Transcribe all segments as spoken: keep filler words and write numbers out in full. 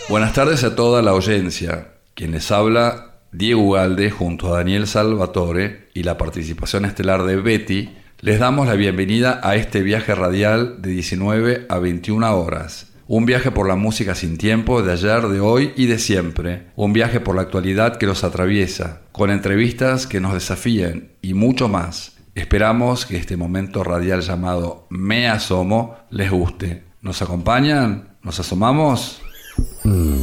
Buenas tardes a toda la audiencia. Quien les habla, Diego Ugalde, junto a Daniel Salvatore y la participación estelar de Betty, les damos la bienvenida a este viaje radial de diecinueve a veintiuna horas. Un viaje por la música sin tiempo de ayer, de hoy y de siempre. Un viaje por la actualidad que los atraviesa, con entrevistas que nos desafíen y mucho más. Esperamos que este momento radial llamado Me Asomo les guste. ¿Nos acompañan? ¿Nos asomamos? Mm.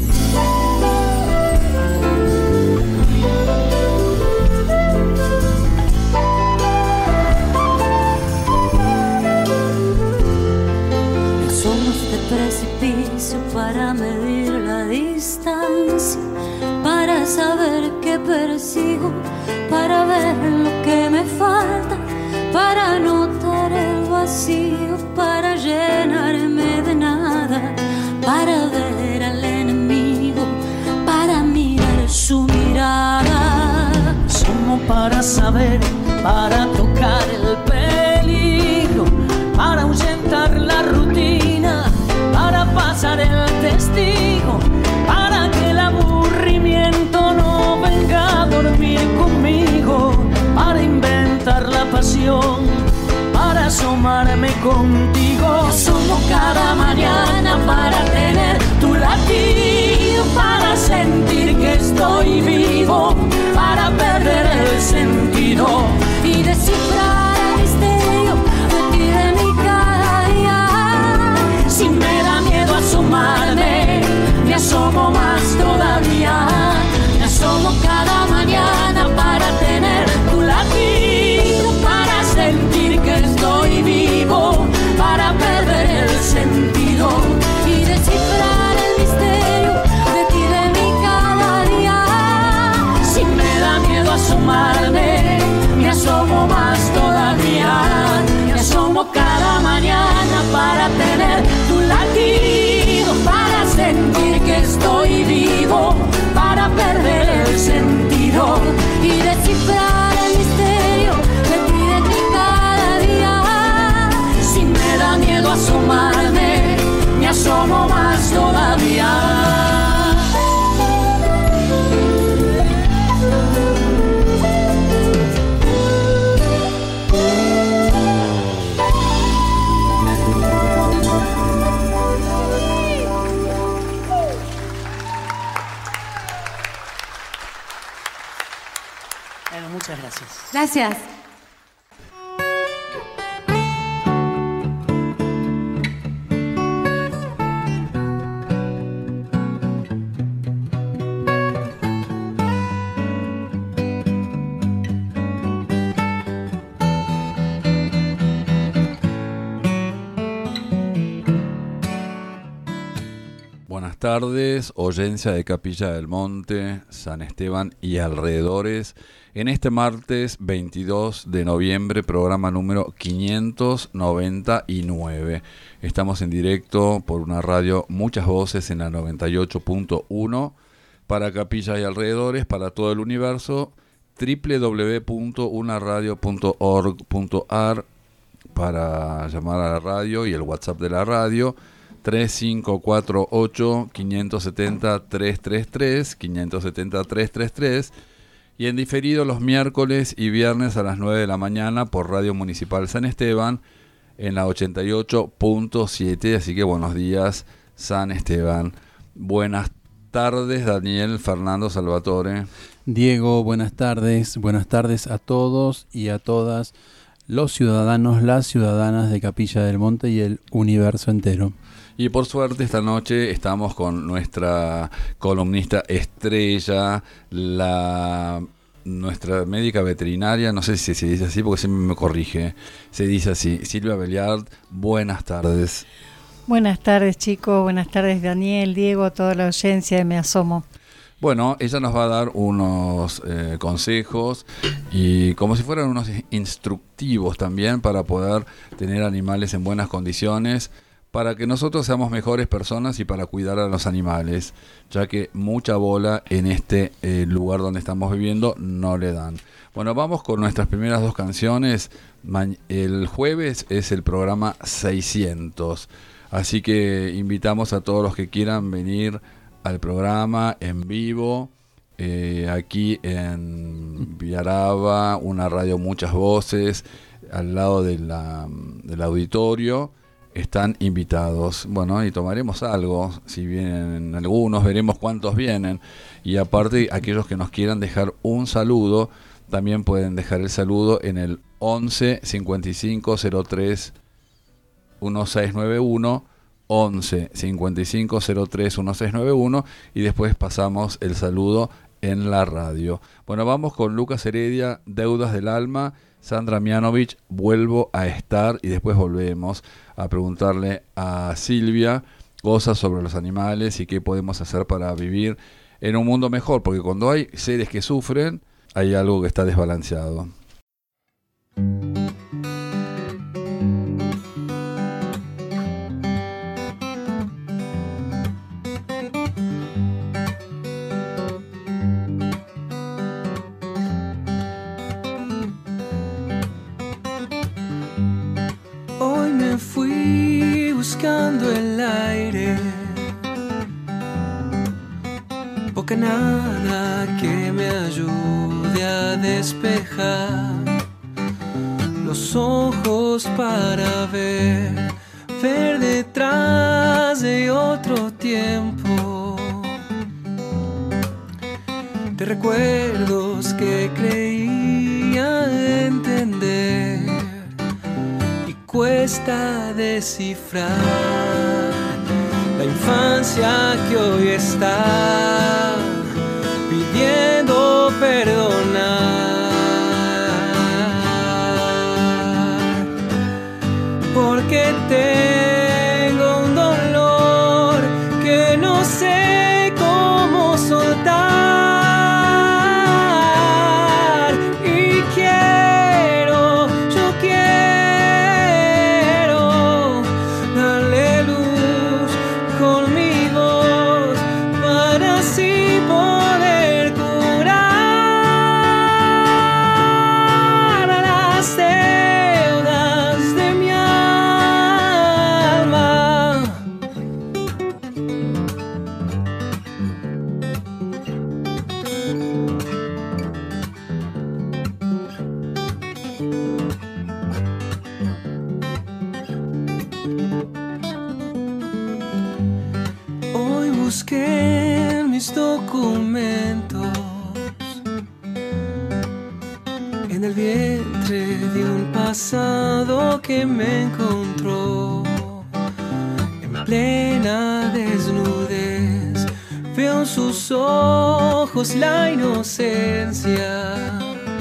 Precipicio para medir la distancia, para saber qué persigo, para ver lo que me falta, para notar el vacío, para llenarme de nada, para ver al enemigo, para mirar su mirada. Somos para saber, para tocar el peligro, para ahuyentar la rutina, para pasar el testigo, para que el aburrimiento no venga a dormir conmigo, para inventar la pasión, para asomarme contigo. Somos cada mañana para tener tu latido, para sentir que estoy vivo, para perder el sentido y descifrar el misterio de ti, de mi cada día. Si me da miedo asomarme, me asomo más todavía. Me asomo cada mañana para tener tu latido, para sentir que estoy vivo, para perder el sentido y descifrar el misterio de ti, de mí cada día. Si me da miedo asomarme, me asomo más todavía. Me asomo cada mañana para tener tu latido, para sentir que estoy vivo, para perder el sentido y descifrar el misterio de ti, de ti cada día. Si me da miedo asomarme, me asomo más todavía. Muchas gracias. Gracias. Buenas tardes, audiencia de Capilla del Monte, San Esteban y alrededores. En este martes veintidós de noviembre, programa número quinientos noventa y nueve. Estamos en directo por una radio Muchas Voces en la noventa y ocho punto uno para Capilla y alrededores, para todo el universo, doble u doble u doble u punto una radio punto org punto a r para llamar a la radio y el WhatsApp de la radio. tres cinco cuatro ocho, cinco siete cero, tres tres tres, cinco siete cero, tres tres tres y en diferido los miércoles y viernes a las nueve de la mañana por Radio Municipal San Esteban en la ochenta y ocho punto siete. Así que buenos días, San Esteban. Buenas tardes, Daniel Fernando Salvatore. Diego, buenas tardes. Buenas tardes a todos y a todas los ciudadanos, las ciudadanas de Capilla del Monte y el universo entero. Y por suerte esta noche estamos con nuestra columnista estrella, la nuestra médica veterinaria, no sé si se dice así porque siempre me corrige, se dice así, Silvia Belliard. Buenas tardes. Buenas tardes, chicos, buenas tardes, Daniel, Diego, toda la audiencia de Me Asomo. Bueno, ella nos va a dar unos eh, consejos y como si fueran unos instructivos también para poder tener animales en buenas condiciones, para que nosotros seamos mejores personas y para cuidar a los animales, ya que mucha bola en este eh, lugar donde estamos viviendo no le dan. Bueno, vamos con nuestras primeras dos canciones. Ma- el jueves es el programa seiscientos, así que invitamos a todos los que quieran venir al programa en vivo, eh, aquí en Villaraba, una radio Muchas Voces, al lado de la, del auditorio. Están invitados. Bueno, y tomaremos algo. Si vienen algunos, veremos cuántos vienen. Y aparte, aquellos que nos quieran dejar un saludo, también pueden dejar el saludo en el once cincuenta y cinco cero tres dieciséis noventa y uno, once cincuenta y cinco cero tres dieciséis noventa y uno, y después pasamos el saludo en la radio. Bueno, vamos con Lucas Heredia, Deudas del Alma, Sandra Mianovich, Vuelvo a Estar, y después volvemos a preguntarle a Silvia cosas sobre los animales y qué podemos hacer para vivir en un mundo mejor, porque cuando hay seres que sufren, hay algo que está desbalanceado. Hoy me fui buscando el aire, porque nada que me ayude a despejar los ojos para ver, ver detrás de otro tiempo, de recuerdos que creía entender y cuesta descifrar la infancia que hoy está pidiendo perdonar, porque tengo un dolor que no sé cómo soltar, y quiero, yo quiero darle luz con mi voz para así poder curar las deudas de mi alma. Hoy busqué en mis documentos, en el vientre de un pasado que me encontró en plena desnudez. Veo en sus ojos la inocencia,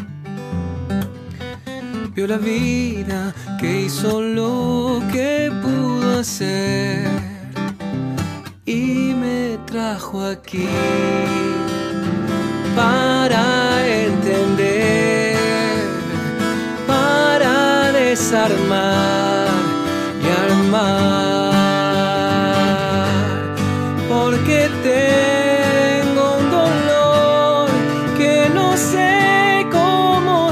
veo la vida que hizo lo que pudo hacer y me trajo aquí para entender, para desarmar y armar, porque tengo un dolor que no sé cómo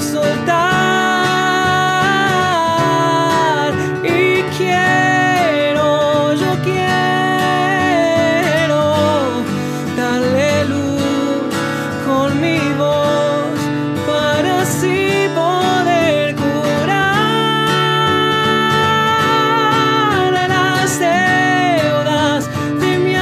soltar, y quiero, yo quiero darle luz con mi voz para así poder curar las deudas de mi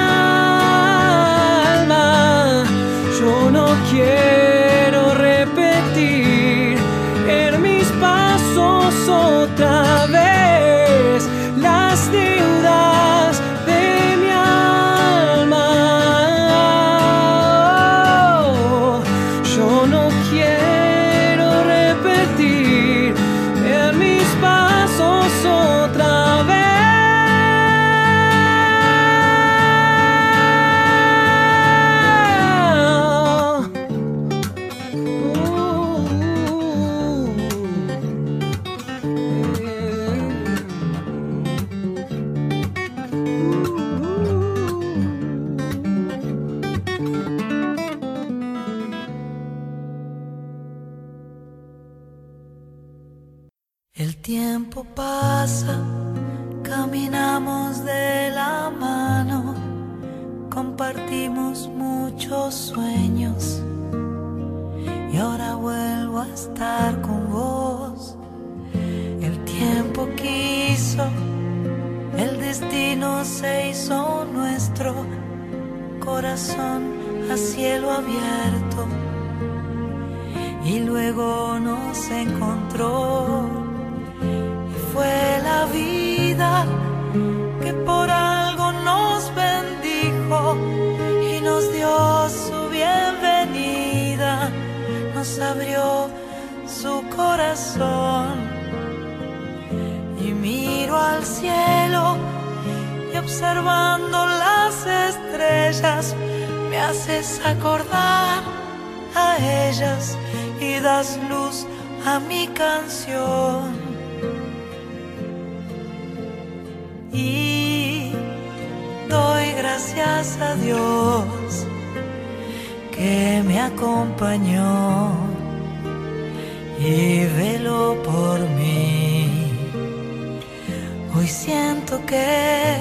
alma. Yo no quiero repetir en mis pasos otra vez las deudas de mi alma. Yo no quiero repetir en mis pasos otra vez. El tiempo pasa, caminamos de la mano, con compartimos muchos sueños y ahora vuelvo a estar con vos. El tiempo quiso, el destino se hizo nuestro, corazón a cielo abierto, y luego nos encontró. Y fue la vida que por algo nos bendijo y nos dio su bienvenida, nos abrió su corazón. Y miro al cielo y observando las estrellas me haces acordar a ellas y das luz a mi canción. Y doy gracias a Dios que me acompañó y veló por mí. Hoy siento que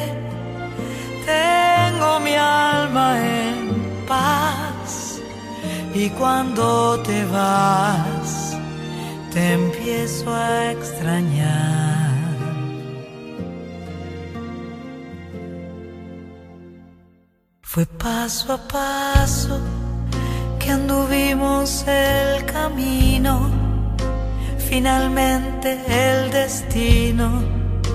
tengo mi alma en paz, y cuando te vas te empiezo a extrañar. Fue paso a paso que anduvimos el camino, finalmente el destino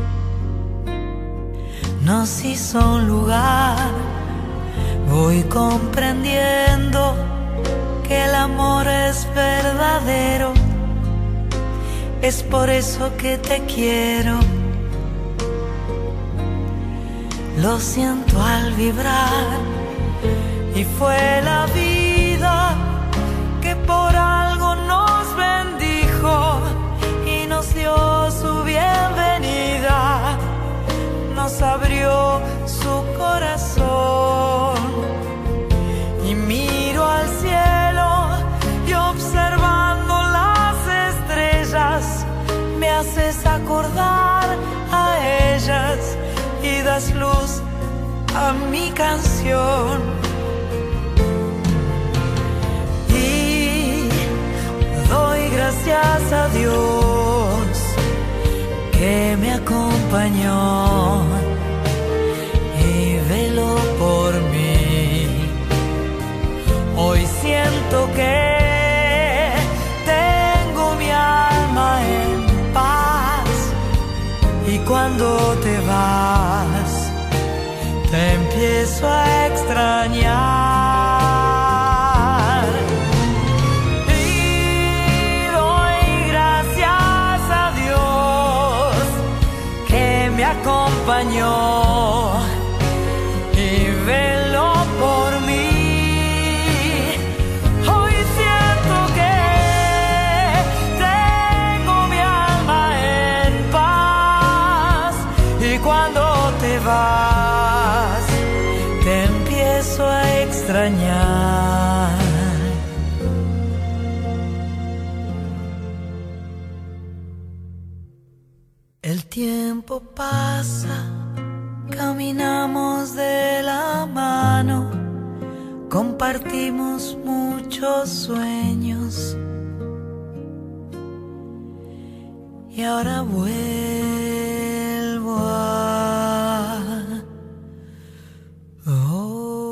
nos hizo un lugar. Voy comprendiendo que el amor es verdadero, es por eso que te quiero. Lo siento al vibrar, y fue la vida que por algo nos bendijo y nos dio su bienvenida, nos abrió su corazón. Y miro al cielo y observando las estrellas me haces acordar a ellas y das luz a mi canción. Y doy gracias a Dios que me acompañó y veló por mí. Hoy siento que tengo mi alma en paz, y cuando te vas te empiezo a extrañar. Y doy gracias a Dios que me acompañó y veló por mí. Hoy siento que tengo mi alma en paz, y cuando te vas te empiezo a extrañar. El tiempo pasa, caminamos de la mano, compartimos muchos sueños, y ahora vuelvo a... Oh.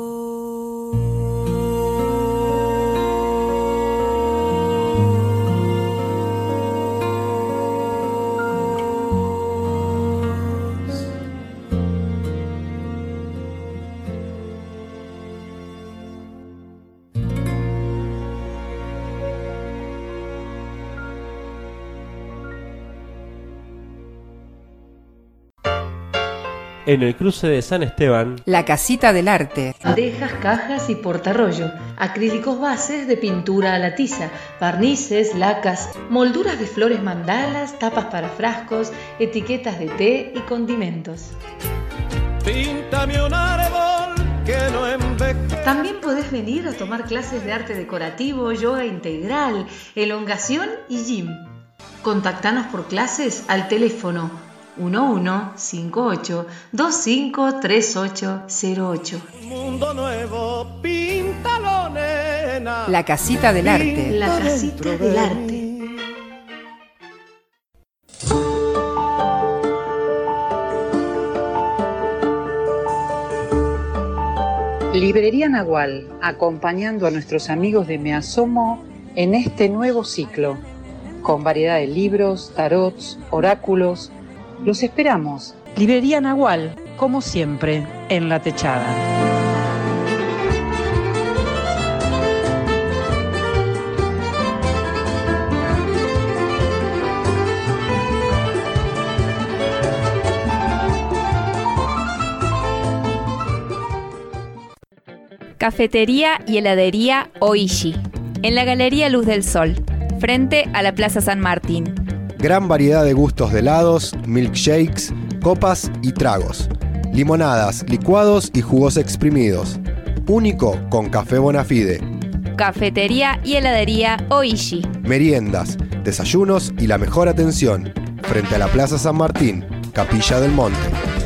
En el cruce de San Esteban, La Casita del Arte. Bandejas, cajas y portarrollo, acrílicos bases de pintura a la tiza, barnices, lacas, molduras de flores mandalas, tapas para frascos, etiquetas de té y condimentos. Píntame un árbol que no envejece. También podés venir a tomar clases de arte decorativo, yoga integral, elongación y gym. Contactanos por clases al teléfono uno uno cinco ocho dos cinco tres ocho cero ocho. Mundo nuevo, píntalo, nena. La casita del arte. La casita del arte. Librería Nahual, acompañando a nuestros amigos de Me Asomo en este nuevo ciclo, con variedad de libros, tarots, oráculos. Los esperamos. Librería Nahual, como siempre, en La Techada. Cafetería y heladería Oishi, en la Galería Luz del Sol, frente a la Plaza San Martín. Gran variedad de gustos de helados, milkshakes, copas y tragos. Limonadas, licuados y jugos exprimidos. Único con café Bonafide. Cafetería y heladería Oishi. Meriendas, desayunos y la mejor atención. Frente a la Plaza San Martín, Capilla del Monte.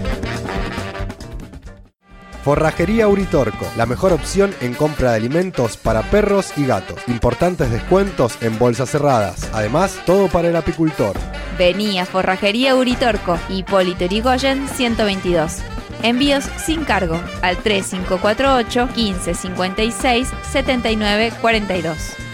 Forrajería Uritorco, la mejor opción en compra de alimentos para perros y gatos. Importantes descuentos en bolsas cerradas. Además, todo para el apicultor. Vení a Forrajería Uritorco, Hipólito Yrigoyen ciento veintidós. Envíos sin cargo al tres cinco cuatro ocho, quince cincuenta y seis, setenta y nueve cuarenta y dos.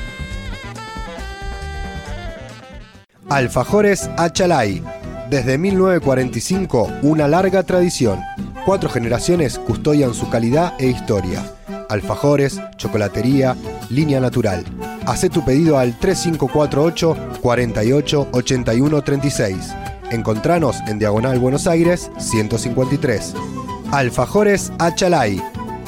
Alfajores Achalay. Desde mil novecientos cuarenta y cinco, una larga tradición. Cuatro generaciones custodian su calidad e historia. Alfajores, chocolatería, línea natural. Hacé tu pedido al tres cinco cuatro ocho, cuarenta y ocho, ochenta y uno treinta y seis. Encontranos en Diagonal Buenos Aires ciento cincuenta y tres. Alfajores Achalay.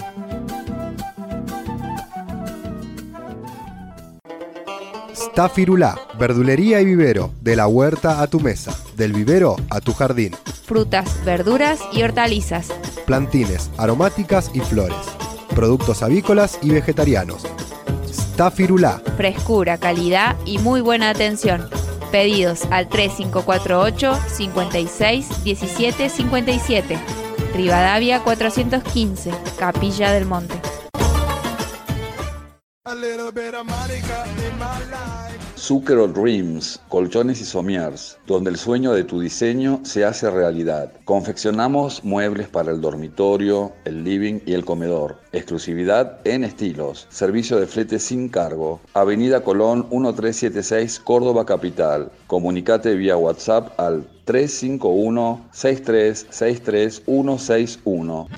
Stafirulá, verdulería y vivero, de la huerta a tu mesa, del vivero a tu jardín. Frutas, verduras y hortalizas. Plantines, aromáticas y flores. Productos avícolas y vegetarianos. Stafirulá. Frescura, calidad y muy buena atención. Pedidos al tres cinco cuatro ocho, cincuenta y seis, diecisiete cincuenta y siete. Rivadavia cuatrocientos quince, Capilla del Monte. Zucchero Dreams, colchones y somiers, donde el sueño de tu diseño se hace realidad. Confeccionamos muebles para el dormitorio, el living y el comedor. Exclusividad en estilos. Servicio de flete sin cargo. Avenida Colón mil trescientos setenta y seis, Córdoba Capital. Comunicate vía WhatsApp al tres cinco uno, seis tres seis tres uno seis uno.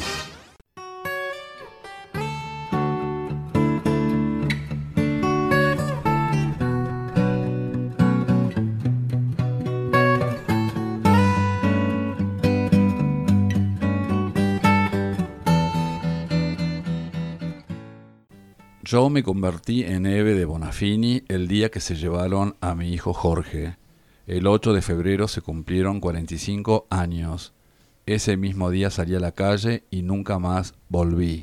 Yo me convertí en Eve de Bonafini el día que se llevaron a mi hijo Jorge. El ocho de febrero se cumplieron cuarenta y cinco años. Ese mismo día salí a la calle y nunca más volví.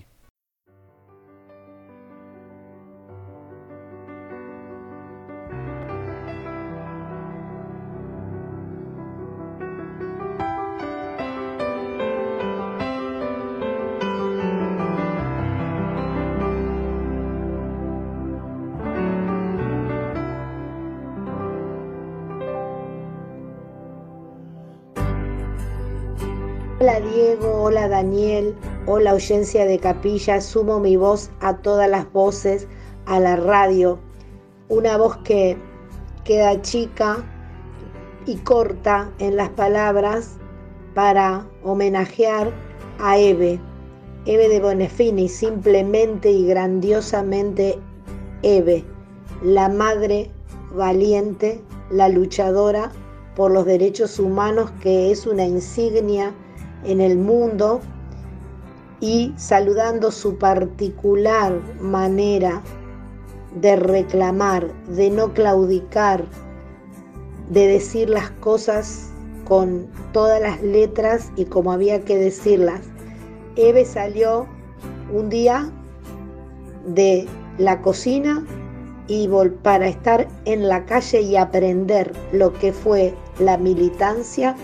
Hola Diego, hola Daniel, hola audiencia de Capilla, sumo mi voz a todas las voces, a la radio, una voz que queda chica y corta en las palabras para homenajear a Eve, Eve de Bonafini, simplemente y grandiosamente Eve, la madre valiente, la luchadora por los derechos humanos, que es una insignia en el mundo, y saludando su particular manera de reclamar, de no claudicar, de decir las cosas con todas las letras y como había que decirlas. Eve salió un día de la cocina y para estar en la calle y aprender lo que fue la militancia,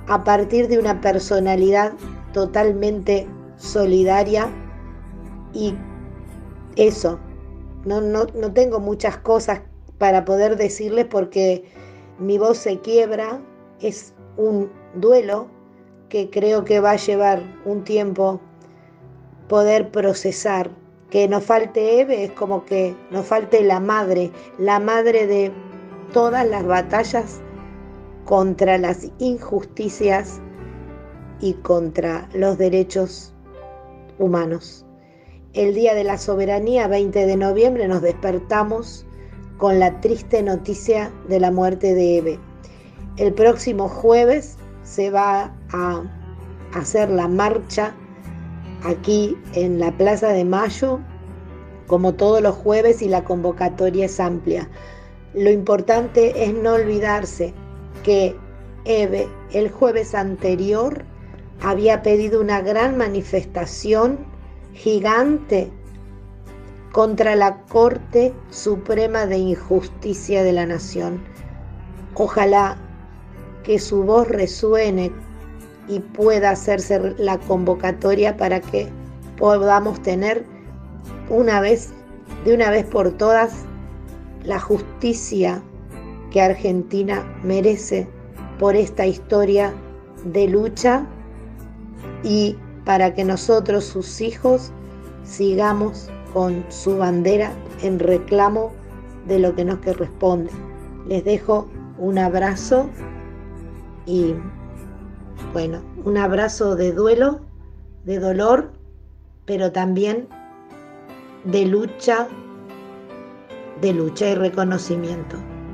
a partir de una personalidad totalmente solidaria. Y eso, no, no, no tengo muchas cosas para poder decirles porque mi voz se quiebra. Es un duelo que creo que va a llevar un tiempo poder procesar. Que nos falte Eve es como que nos falte la madre, la madre de todas las batallas contra las injusticias y contra los derechos humanos. El día de la soberanía, veinte de noviembre, nos despertamos con la triste noticia de la muerte de Eve. El próximo jueves se va a hacer la marcha aquí en la Plaza de Mayo, como todos los jueves, y la convocatoria es amplia. Lo importante es no olvidarse que Eve el jueves anterior había pedido una gran manifestación gigante contra la Corte Suprema de Injusticia de la Nación. Ojalá que su voz resuene y pueda hacerse la convocatoria para que podamos tener una vez, de una vez por todas, la justicia que Argentina merece por esta historia de lucha, y para que nosotros, sus hijos, sigamos con su bandera en reclamo de lo que nos corresponde. Les dejo un abrazo y bueno, un abrazo de duelo, de dolor, pero también de lucha, de lucha y reconocimiento.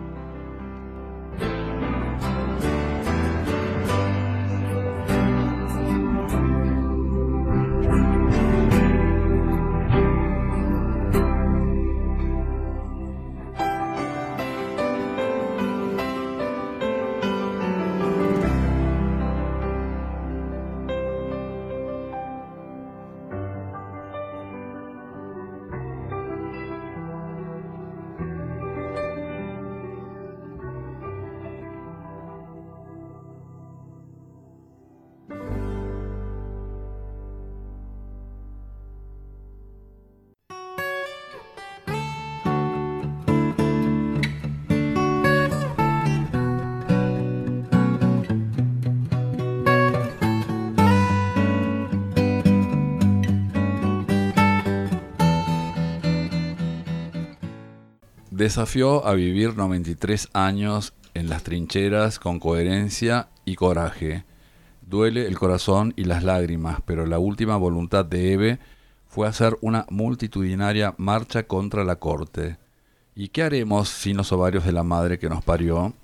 Desafió a vivir noventa y tres años en las trincheras con coherencia y coraje. Duele el corazón y las lágrimas, pero la última voluntad de Eve fue hacer una multitudinaria marcha contra la Corte. ¿Y qué haremos sin los ovarios de la madre que nos parió?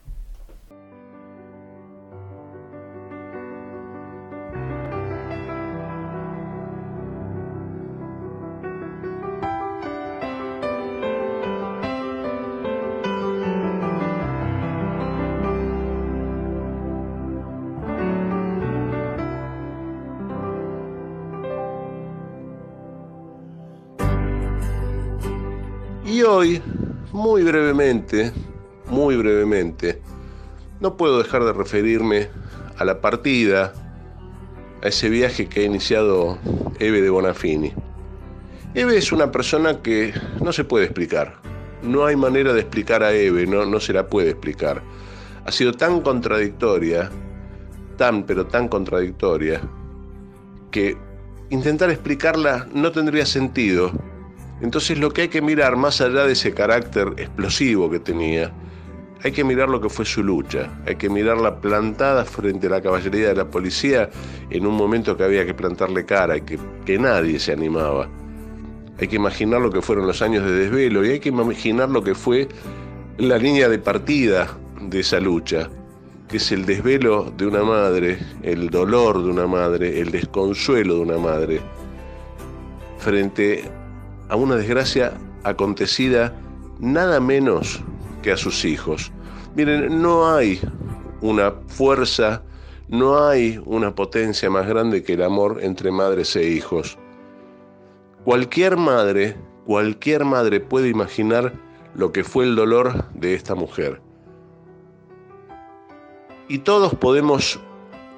Y hoy, muy brevemente, muy brevemente, no puedo dejar de referirme a la partida, a ese viaje que ha iniciado Eve de Bonafini. Eve es una persona que no se puede explicar. No hay manera de explicar a Eve, no, no se la puede explicar. Ha sido tan contradictoria, tan pero tan contradictoria, que intentar explicarla no tendría sentido. Entonces lo que hay que mirar, más allá de ese carácter explosivo que tenía, hay que mirar lo que fue su lucha, hay que mirarla plantada frente a la caballería de la policía en un momento que había que plantarle cara y que, que nadie se animaba. Hay que imaginar lo que fueron los años de desvelo y hay que imaginar lo que fue la línea de partida de esa lucha, que es el desvelo de una madre, el dolor de una madre, el desconsuelo de una madre, frente a una desgracia acontecida nada menos que a sus hijos. Miren, no hay una fuerza, no hay una potencia más grande que el amor entre madres e hijos. Cualquier madre, cualquier madre puede imaginar lo que fue el dolor de esta mujer. Y todos podemos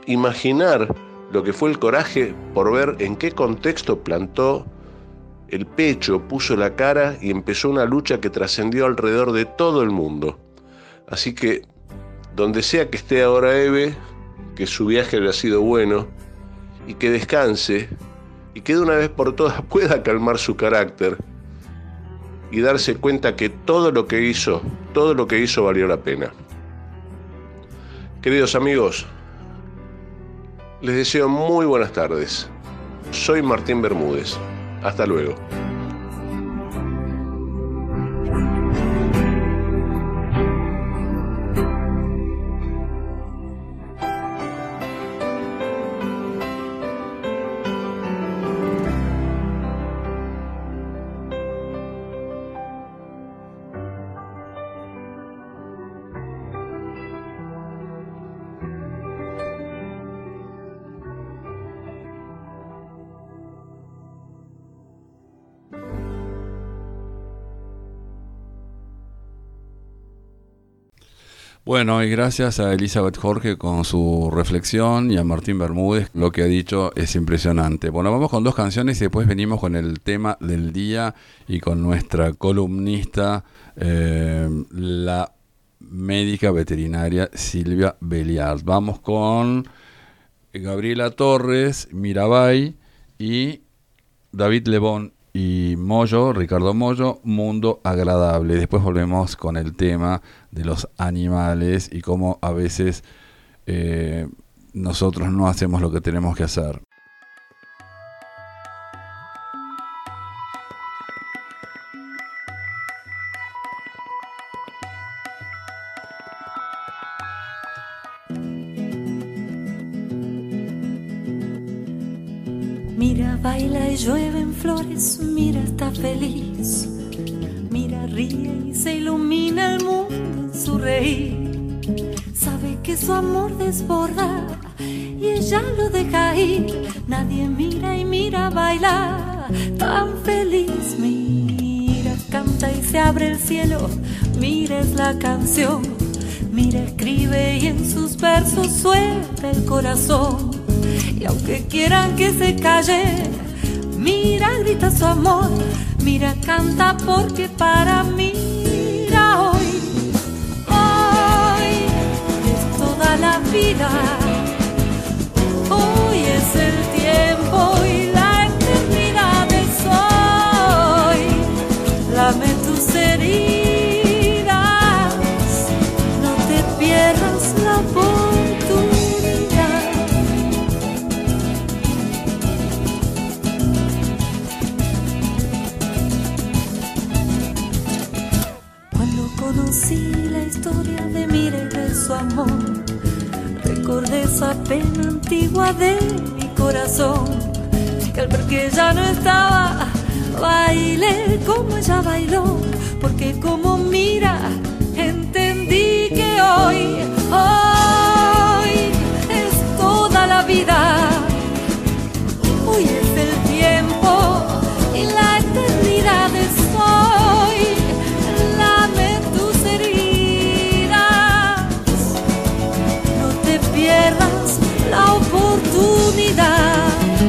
imaginar lo que fue el coraje por ver en qué contexto plantó el pecho, puso la cara y empezó una lucha que trascendió alrededor de todo el mundo. Así que, donde sea que esté ahora Eve, que su viaje haya sido bueno y que descanse y que de una vez por todas pueda calmar su carácter y darse cuenta que todo lo que hizo, todo lo que hizo valió la pena. Queridos amigos, les deseo muy buenas tardes. Soy Martín Bermúdez. Hasta luego. Bueno, y gracias a Elizabeth Jorge con su reflexión y a Martín Bermúdez, lo que ha dicho es impresionante. Bueno, vamos con dos canciones y después venimos con el tema del día y con nuestra columnista, eh, la médica veterinaria Silvia Beliard. Vamos con Gabriela Torres, Mirabai y David Lebón y Moyo, Ricardo Moyo, Mundo Agradable. Después volvemos con el tema de los animales y cómo a veces eh, nosotros no hacemos lo que tenemos que hacer. Mira, baila y llueve en flores, mira, está feliz. Mira, ríe y se ilumina el mundo en su reír. Sabe que su amor desborda y ella lo deja ir. Nadie mira y mira, baila tan feliz. Mira, canta y se abre el cielo. Mira, es la canción. Mira, escribe y en sus versos suelta el corazón. Y aunque quieran que se calle, mira, grita su amor. Mira, canta porque para mí, mira, hoy, hoy es toda la vida. Hoy es el tiempo y la eternidad es hoy. Lame tus heridas, no te pierdas la oportunidad. Conocí la historia de Mira y de su amor. Recordé esa pena antigua de mi corazón, que al ver que ya no estaba, bailé como ella bailó. Porque como Mira, entendí que hoy, hoy es toda la vida. Hoy es el tiempo y la eternidad es hoy. Pierdas la oportunidad.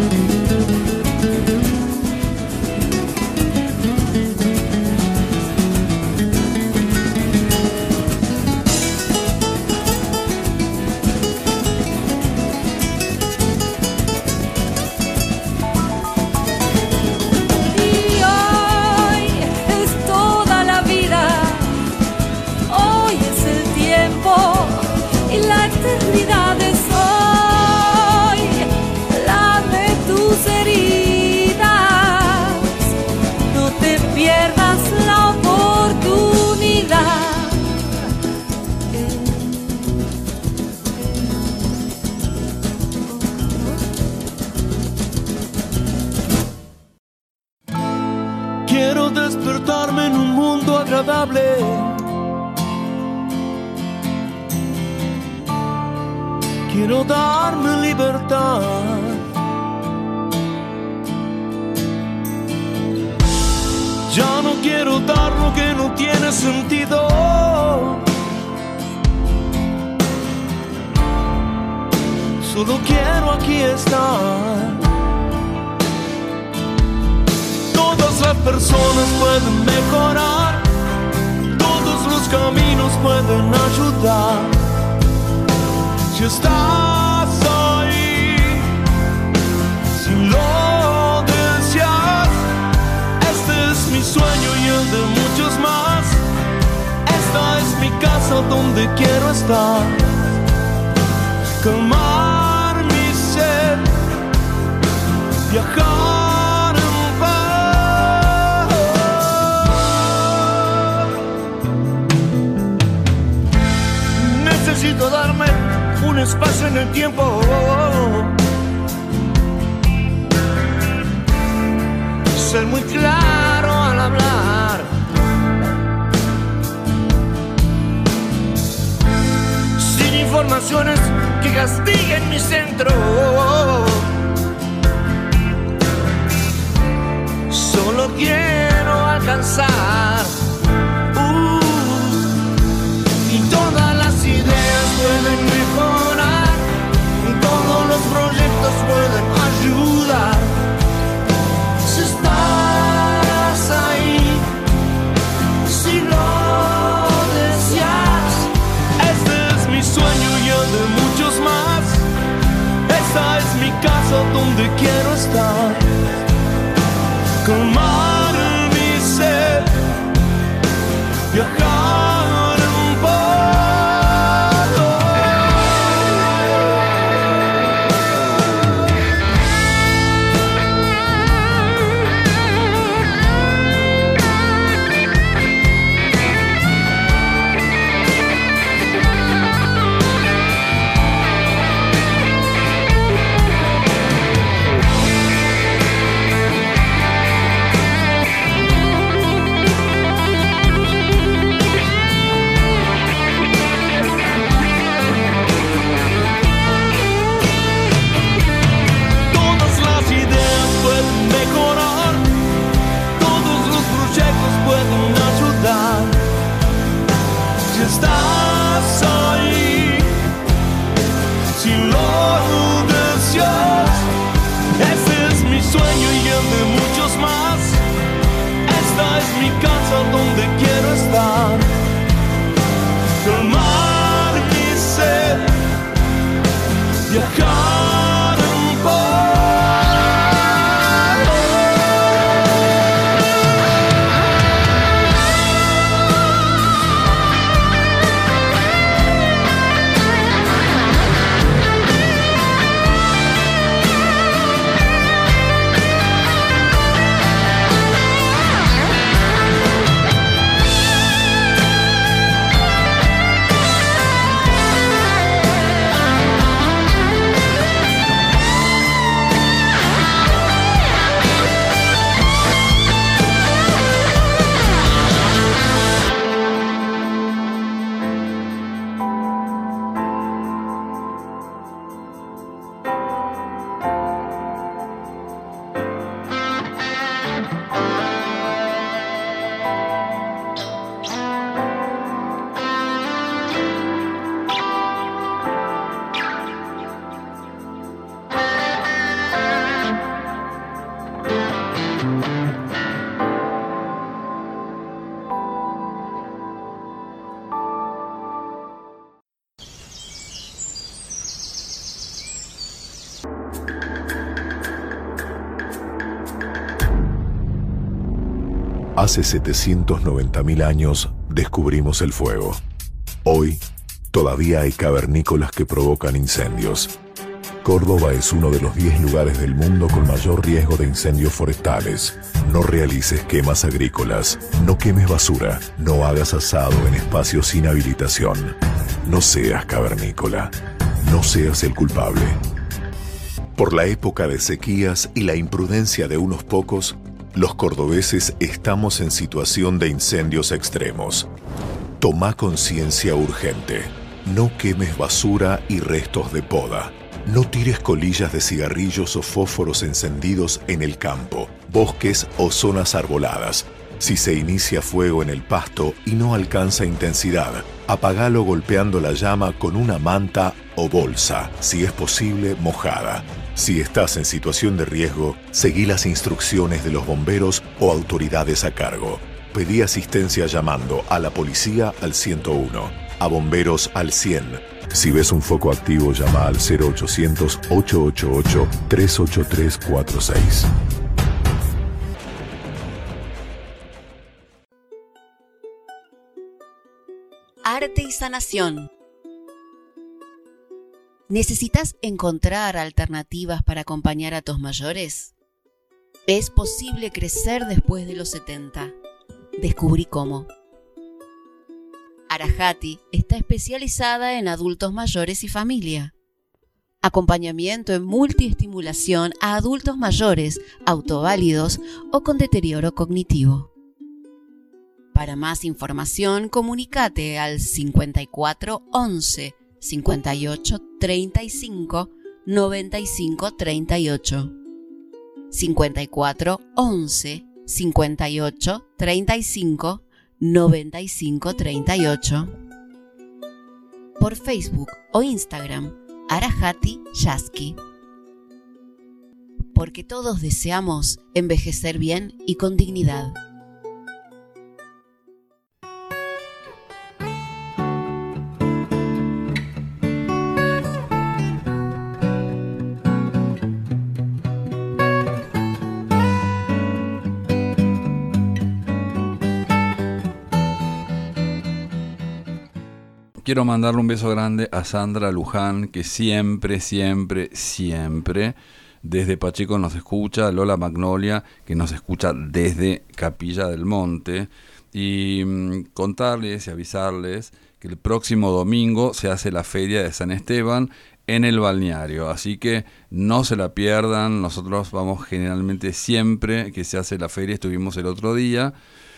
Y hoy es toda la vida. Hoy es el tiempo y la eternidad es hoy. Lame tus heridas, no te pierdas la oportunidad. Quiero despertarme en un mundo agradable. Quiero darme libertad. Ya no quiero dar lo que no tiene sentido. solo quiero aquí estar. Todas las personas pueden mejorar, todos los caminos pueden ayudar. Si estás ahí, si lo deseas, este es mi sueño y el de muchos más. Esta es mi casa donde quiero estar. Calmar mi sed, viajar en paz. Necesito darme un espacio en el tiempo, ser muy claro al hablar, sin informaciones que castiguen mi centro. Solo quiero alcanzar uh, y todas las ideas pueden mejorar, todos los proyectos pueden ayudar. Si estás ahí, si lo deseas, este es mi sueño y el de muchos más. Esta es mi casa donde quiero estar. Calmar mi sed, viajar en paz. Estás ahí, si lo deseas, este es mi sueño y el de muchos más. Esta es mi casa donde quiero estar. Calmar mi sed, viajar en paz. Hace setecientos noventa mil años descubrimos el fuego. Hoy, todavía hay cavernícolas que provocan incendios. Córdoba es uno de los diez lugares del mundo con mayor riesgo de incendios forestales. No realices quemas agrícolas, no quemes basura, no hagas asado en espacios sin habilitación. No seas cavernícola, no seas el culpable. Por la época de sequías y la imprudencia de unos pocos, los cordobeses estamos en situación de incendios extremos. Toma conciencia urgente. No quemes basura y restos de poda. No tires colillas de cigarrillos o fósforos encendidos en el campo, bosques o zonas arboladas. Si se inicia fuego en el pasto y no alcanza intensidad, apagalo golpeando la llama con una manta o bolsa, si es posible mojada. Si estás en situación de riesgo, seguí las instrucciones de los bomberos o autoridades a cargo. Pedí asistencia llamando a la policía al ciento uno, a bomberos al cien. Si ves un foco activo, llama al cero ochocientos, ochocientos ochenta y ocho, tres ocho tres cuatro seis. Arte y sanación. ¿Necesitas encontrar alternativas para acompañar a tus mayores? Es posible crecer después de los setenta. Descubrí cómo. Arajati está especializada en adultos mayores y familia. Acompañamiento en multiestimulación a adultos mayores, autoválidos o con deterioro cognitivo. Para más información, comunícate al cincuenta y cuatro once, cincuenta y ocho treinta y cinco, noventa y cinco treinta y ocho. cincuenta y cuatro once, cincuenta y ocho treinta y cinco, noventa y cinco treinta y ocho. Por Facebook o Instagram, Arajati Yasky. Porque todos deseamos envejecer bien y con dignidad. Quiero mandarle un beso grande a Sandra Luján, que siempre, siempre, siempre desde Pacheco nos escucha, Lola Magnolia, que nos escucha desde Capilla del Monte, y mmm, contarles y avisarles que el próximo domingo se hace la feria de San Esteban en el balneario, así que no se la pierdan. Nosotros vamos generalmente siempre que se hace la feria, estuvimos el otro día,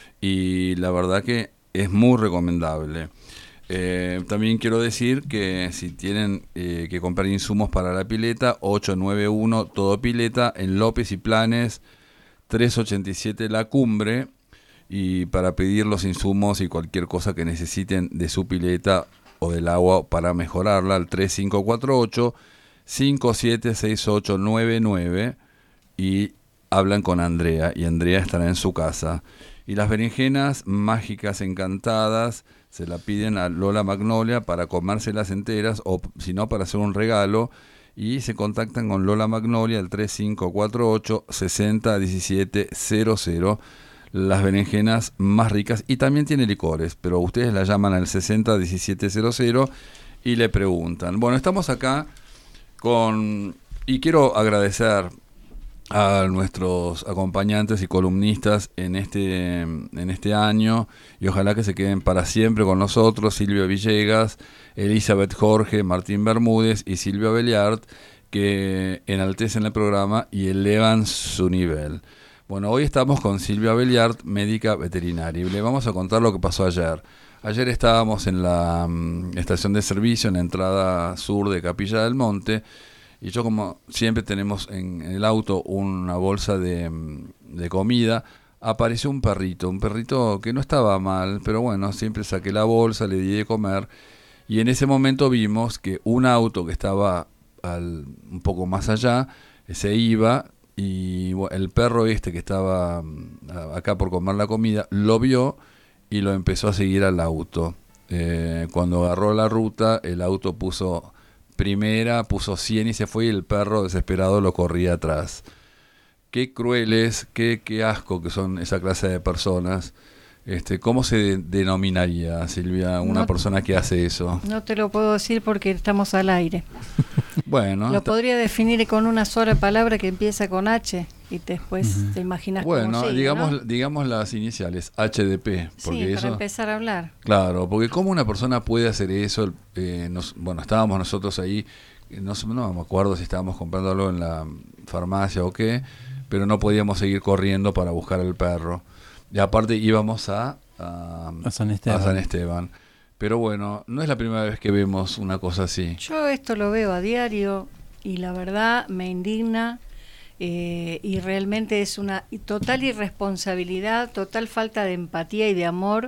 y la verdad que es muy recomendable. Eh, también quiero decir que si tienen eh, que comprar insumos para la pileta, ocho nueve uno Todo Pileta en López y Planes, trescientos ochenta y siete La Cumbre, y para pedir los insumos y cualquier cosa que necesiten de su pileta o del agua para mejorarla, al tres cinco cuatro ocho, cinco siete seis ocho nueve nueve, y hablan con Andrea, y Andrea estará en su casa. Y las berenjenas mágicas encantadas se la piden a Lola Magnolia para comérselas enteras, o si no, para hacer un regalo, y se contactan con Lola Magnolia al tres cinco cuatro ocho, seis cero uno siete cero cero. Las berenjenas más ricas, y también tiene licores, pero ustedes la llaman al seis cero uno siete cero cero y le preguntan. Bueno, estamos acá con, y quiero agradecer a nuestros acompañantes y columnistas en este en este año, y ojalá que se queden para siempre con nosotros: Silvia Villegas, Elizabeth Jorge, Martín Bermúdez y Silvia Beliart, que enaltecen el programa y elevan su nivel. Bueno, hoy estamos con Silvia Beliart, médica veterinaria, y le vamos a contar lo que pasó ayer. Ayer estábamos en la um, estación de servicio, en la entrada sur de Capilla del Monte, y yo, como siempre tenemos en el auto una bolsa de, de comida, apareció un perrito, un perrito que no estaba mal, pero bueno, siempre saqué la bolsa, le di de comer, y en ese momento vimos que un auto que estaba al, un poco más allá se iba, y bueno, el perro este que estaba acá por comer la comida lo vio y lo empezó a seguir al auto. Eh, cuando agarró la ruta, el auto puso primera, puso cien y se fue, y el perro desesperado lo corría atrás. Qué crueles, qué, qué asco que son esa clase de personas. Este, ¿Cómo se de- denominaría, Silvia, una No, persona que hace eso? No te lo puedo decir porque estamos al aire. Bueno, Lo está- podría definir con una sola palabra que empieza con H y después uh-huh. te imaginas bueno, cómo sigue, digamos, ¿no? digamos las iniciales, H D P. Porque Sí, eso, para empezar a hablar. Claro, porque cómo una persona puede hacer eso. Eh, nos, bueno, estábamos nosotros ahí, no, sé, no me acuerdo si estábamos comprando algo en la farmacia o qué, pero no podíamos seguir corriendo para buscar al perro. Y aparte íbamos a, a, a, San Esteban. a San Esteban. Pero bueno, no es la primera vez que vemos una cosa así. Yo esto lo veo a diario y la verdad me indigna eh, y realmente es una total irresponsabilidad, total falta de empatía y de amor.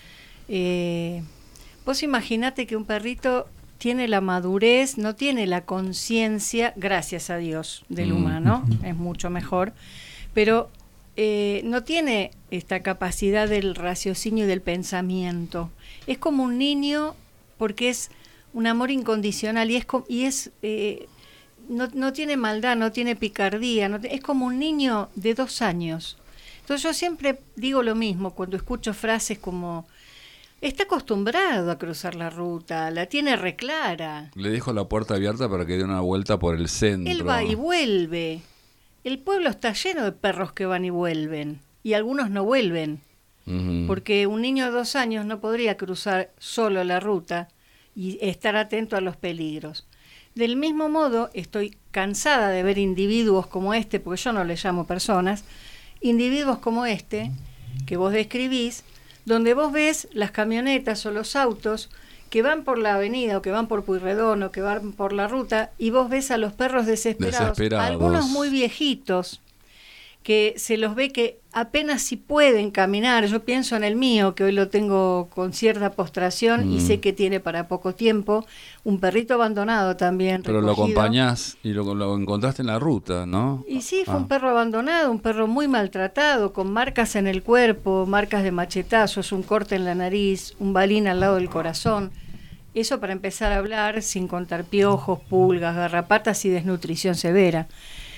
Eh, vos imaginate que un perrito tiene la madurez, no tiene la conciencia, gracias a Dios, del Mm. humano, es mucho mejor, pero eh, no tiene esta capacidad del raciocinio y del pensamiento. Es como un niño porque es un amor incondicional y es co- y es eh, no, no tiene maldad, no tiene picardía, no te- es como un niño de dos años. Entonces yo siempre digo lo mismo cuando escucho frases como está acostumbrado a cruzar la ruta, la tiene reclara, Le dejo la puerta abierta para que dé una vuelta por el centro. él va y vuelve. El pueblo está lleno de perros que van y vuelven y algunos no vuelven. Ujú. Porque un niño de dos años no podría cruzar solo la ruta y estar atento a los peligros. Del mismo modo, estoy cansada de ver individuos como este, porque yo no le llamo personas, individuos como este, que vos describís, donde vos ves las camionetas o los autos que van por la avenida o que van por Pueyrredón o que van por la ruta y vos ves a los perros desesperados, Desesperados. algunos muy viejitos, que se los ve que apenas si pueden caminar. Yo pienso en el mío, que hoy lo tengo con cierta postración y Mm. sé que tiene para poco tiempo, un perrito abandonado también. Pero lo recogido. acompañás y lo, lo encontraste en la ruta, ¿no? Y sí, fue Ah. un perro abandonado, un perro muy maltratado, con marcas en el cuerpo, marcas de machetazos, un corte en la nariz, un balín al lado del corazón. Eso para empezar a hablar, sin contar piojos, pulgas, garrapatas y desnutrición severa.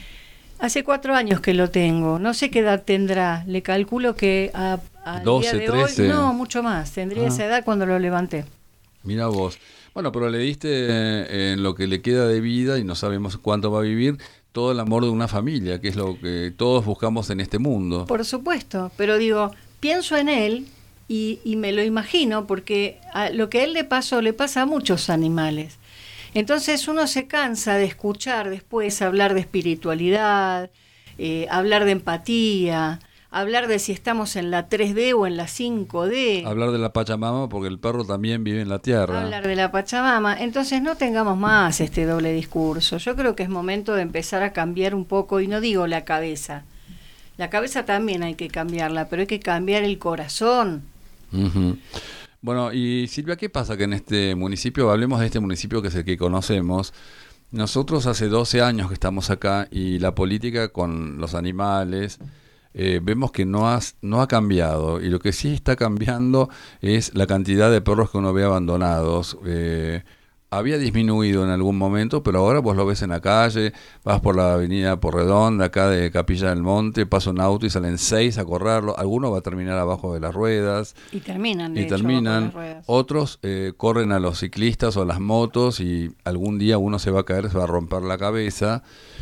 Hace cuatro años que lo tengo, no sé qué edad tendrá, le calculo que a, al doce, día de trece. hoy, no, mucho más, tendría Ah. esa edad cuando lo levanté. Mira vos. Bueno, pero le diste eh, en lo que le queda de vida y no sabemos cuánto va a vivir, todo el amor de una familia, que es lo que todos buscamos en este mundo. Por supuesto, pero digo, pienso en él y, y me lo imagino porque a lo que a él le pasó le pasa a muchos animales. Entonces uno se cansa de escuchar después hablar de espiritualidad, eh, hablar de empatía, hablar de si estamos en la tres D o en la cinco D. Hablar de la Pachamama porque el perro también vive en la tierra. Hablar de la Pachamama. Entonces no tengamos más este doble discurso. Yo creo que es momento de empezar a cambiar un poco, y no digo la cabeza. La cabeza también hay que cambiarla, pero hay que cambiar el corazón. Ujú. Bueno, y Silvia, ¿qué pasa que en este municipio, hablemos de este municipio que es el que conocemos, nosotros hace doce años que estamos acá y la política con los animales, eh, vemos que no, has, no ha cambiado, y lo que sí está cambiando es la cantidad de perros que uno ve abandonados. Eh, había disminuido en algún momento, pero ahora vos lo ves en la calle, vas por la avenida Porredón, de acá de Capilla del Monte, pasa un auto y salen seis a correrlo, alguno va a terminar abajo de las ruedas. Y terminan, de Y hecho, terminan, bajo las ruedas. otros eh, corren a los ciclistas o a las motos y algún día uno se va a caer, se va a romper la cabeza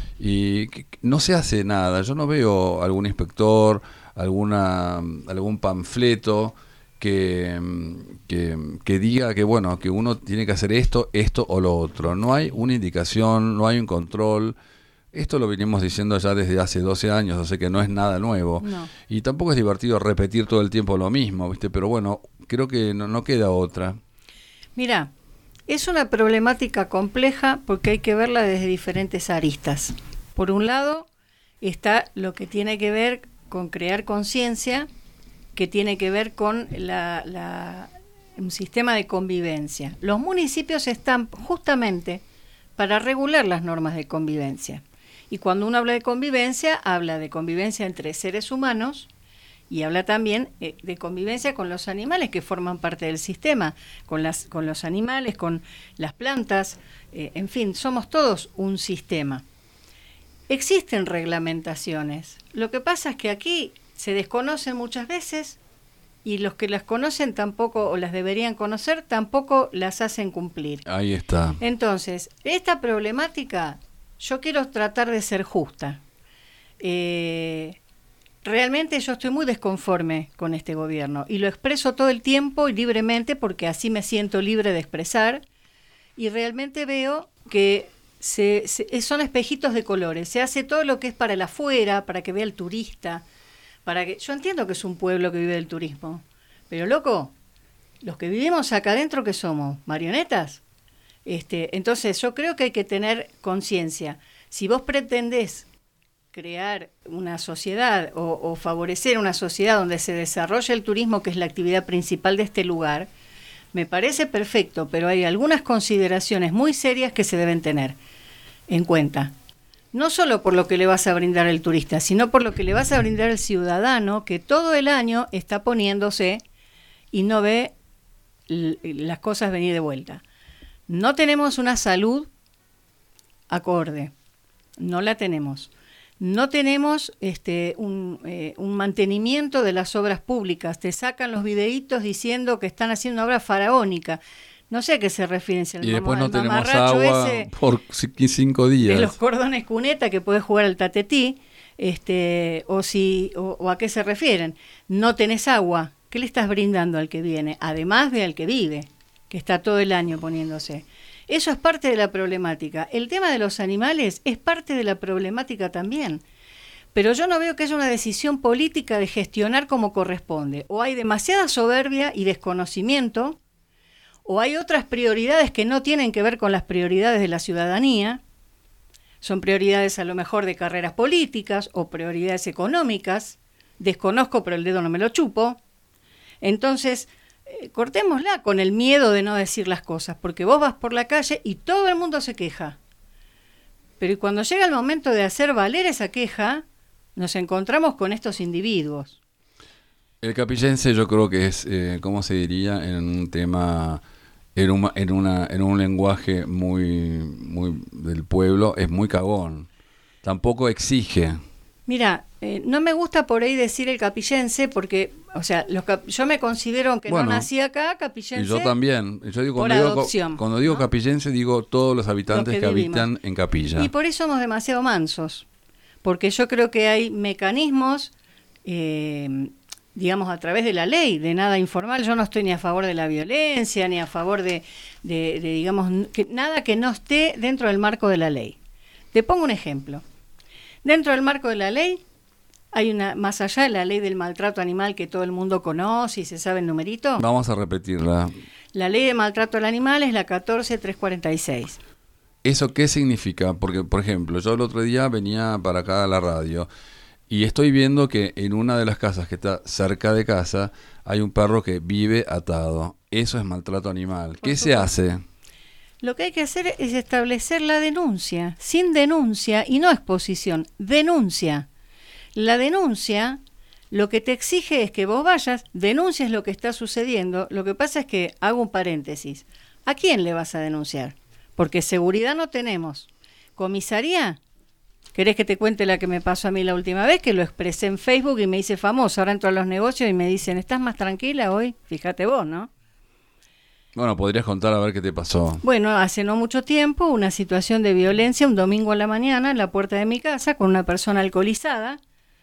y que- que no se hace nada. Yo no veo algún inspector, alguna algún panfleto que, mm, que, que diga que bueno, que uno tiene que hacer esto, esto o lo otro. No hay una indicación, no hay un control. Esto lo venimos diciendo ya desde hace doce años, o sea que no es nada nuevo. No. Y tampoco es divertido repetir todo el tiempo lo mismo, ¿viste? Pero bueno, creo que no, no queda otra. Mira, es una problemática compleja porque hay que verla desde diferentes aristas. Por un lado, está lo que tiene que ver con crear conciencia, que tiene que ver con la, la- un sistema de convivencia. Los municipios están justamente para regular las normas de convivencia. Y cuando uno habla de convivencia, habla de convivencia entre seres humanos y habla también eh, de convivencia con los animales que forman parte del sistema, con, las, con los animales, con las plantas, eh, en fin, somos todos un sistema. Existen reglamentaciones. Lo que pasa es que aquí se desconocen muchas veces y los que las conocen tampoco, o las deberían conocer, tampoco las hacen cumplir. Ahí está. Entonces, esta problemática, yo quiero tratar de ser justa. Eh, realmente yo estoy muy desconforme con este gobierno y lo expreso todo el tiempo y libremente porque así me siento libre de expresar y realmente veo que se, se- son espejitos de colores. Se hace todo lo que es para el afuera, para que vea el turista, para que yo entiendo que es un pueblo que vive del turismo, pero loco, los que vivimos acá adentro, ¿qué somos? ¿Marionetas? Este, entonces yo creo que hay que tener conciencia. Si vos pretendés crear una sociedad o, o favorecer una sociedad donde se desarrolle el turismo, que es la actividad principal de este lugar, me parece perfecto, pero hay algunas consideraciones muy serias que se deben tener en cuenta. No solo por lo que le vas a brindar al turista, sino por lo que le vas a brindar al ciudadano que todo el año está poniéndose y no ve l- las cosas venir de vuelta. No tenemos una salud acorde, no la tenemos. No tenemos este, un, eh, un mantenimiento de las obras públicas. Te sacan los videitos diciendo que están haciendo obra faraónica. No sé a qué se refieren. Si y después no tenemos mamarracho agua ese por ci- cinco días. de los cordones cuneta que puedes jugar al tatetí, este, o, si, o, o a qué se refieren. No tenés agua. ¿Qué le estás brindando al que viene? Además de al que vive, que está todo el año poniéndose. Eso es parte de la problemática. El tema de los animales es parte de la problemática también. Pero yo no veo que haya una decisión política de gestionar como corresponde. O hay demasiada soberbia y desconocimiento, o hay otras prioridades que no tienen que ver con las prioridades de la ciudadanía. Son prioridades a lo mejor de carreras políticas o prioridades económicas. Desconozco, pero el dedo no me lo chupo. Entonces, Eh, cortémosla con el miedo de no decir las cosas, porque vos vas por la calle y todo el mundo se queja. Pero y cuando llega el momento de hacer valer esa queja, nos encontramos con estos individuos. El capillense yo creo que es, eh, ¿cómo se diría? En un tema, en, un, en, una, en un lenguaje muy, muy del pueblo, es muy cagón. Tampoco exige. Mira, eh, no me gusta por ahí decir el capillense porque, o sea, los cap- yo me considero que Bueno, no nací acá, capillense. Y yo también. Yo digo, por cuando digo, adopción, cuando digo ¿no? capillense, digo todos los habitantes Los que, que vivimos. habitan en Capilla. Y por eso somos demasiado mansos, porque yo creo que hay mecanismos, eh, digamos, a través de la ley, de nada informal. Yo no estoy ni a favor de la violencia, ni a favor de, de, de digamos, que, nada que no esté dentro del marco de la ley. Te pongo un ejemplo. Dentro del marco de la ley, hay una, más allá de la ley del maltrato animal que todo el mundo conoce y se sabe el numerito, Vamos a repetirla. la ley de maltrato al animal es la catorce mil trescientos cuarenta y seis. ¿Eso qué significa? Porque, por ejemplo, yo el otro día venía para acá a la radio y estoy viendo que en una de las casas que está cerca de casa hay un perro que vive atado. Eso es maltrato animal. ¿Qué se hace? Lo que hay que hacer es establecer la denuncia, sin denuncia y no exposición, denuncia. La denuncia lo que te exige es que vos vayas, denuncies lo que está sucediendo. Lo que pasa es que, hago un paréntesis, ¿a quién le vas a denunciar? Porque seguridad no tenemos. ¿Comisaría? ¿Querés que te cuente la que me pasó a mí la última vez? Que lo expresé en Facebook y me hice famoso. Ahora entro a los negocios y me dicen, ¿estás más tranquila hoy? Fíjate vos, ¿no? Bueno, podrías contar a ver qué te pasó. Bueno, hace no mucho tiempo, una situación de violencia, un domingo a la mañana, en la puerta de mi casa, con una persona alcoholizada.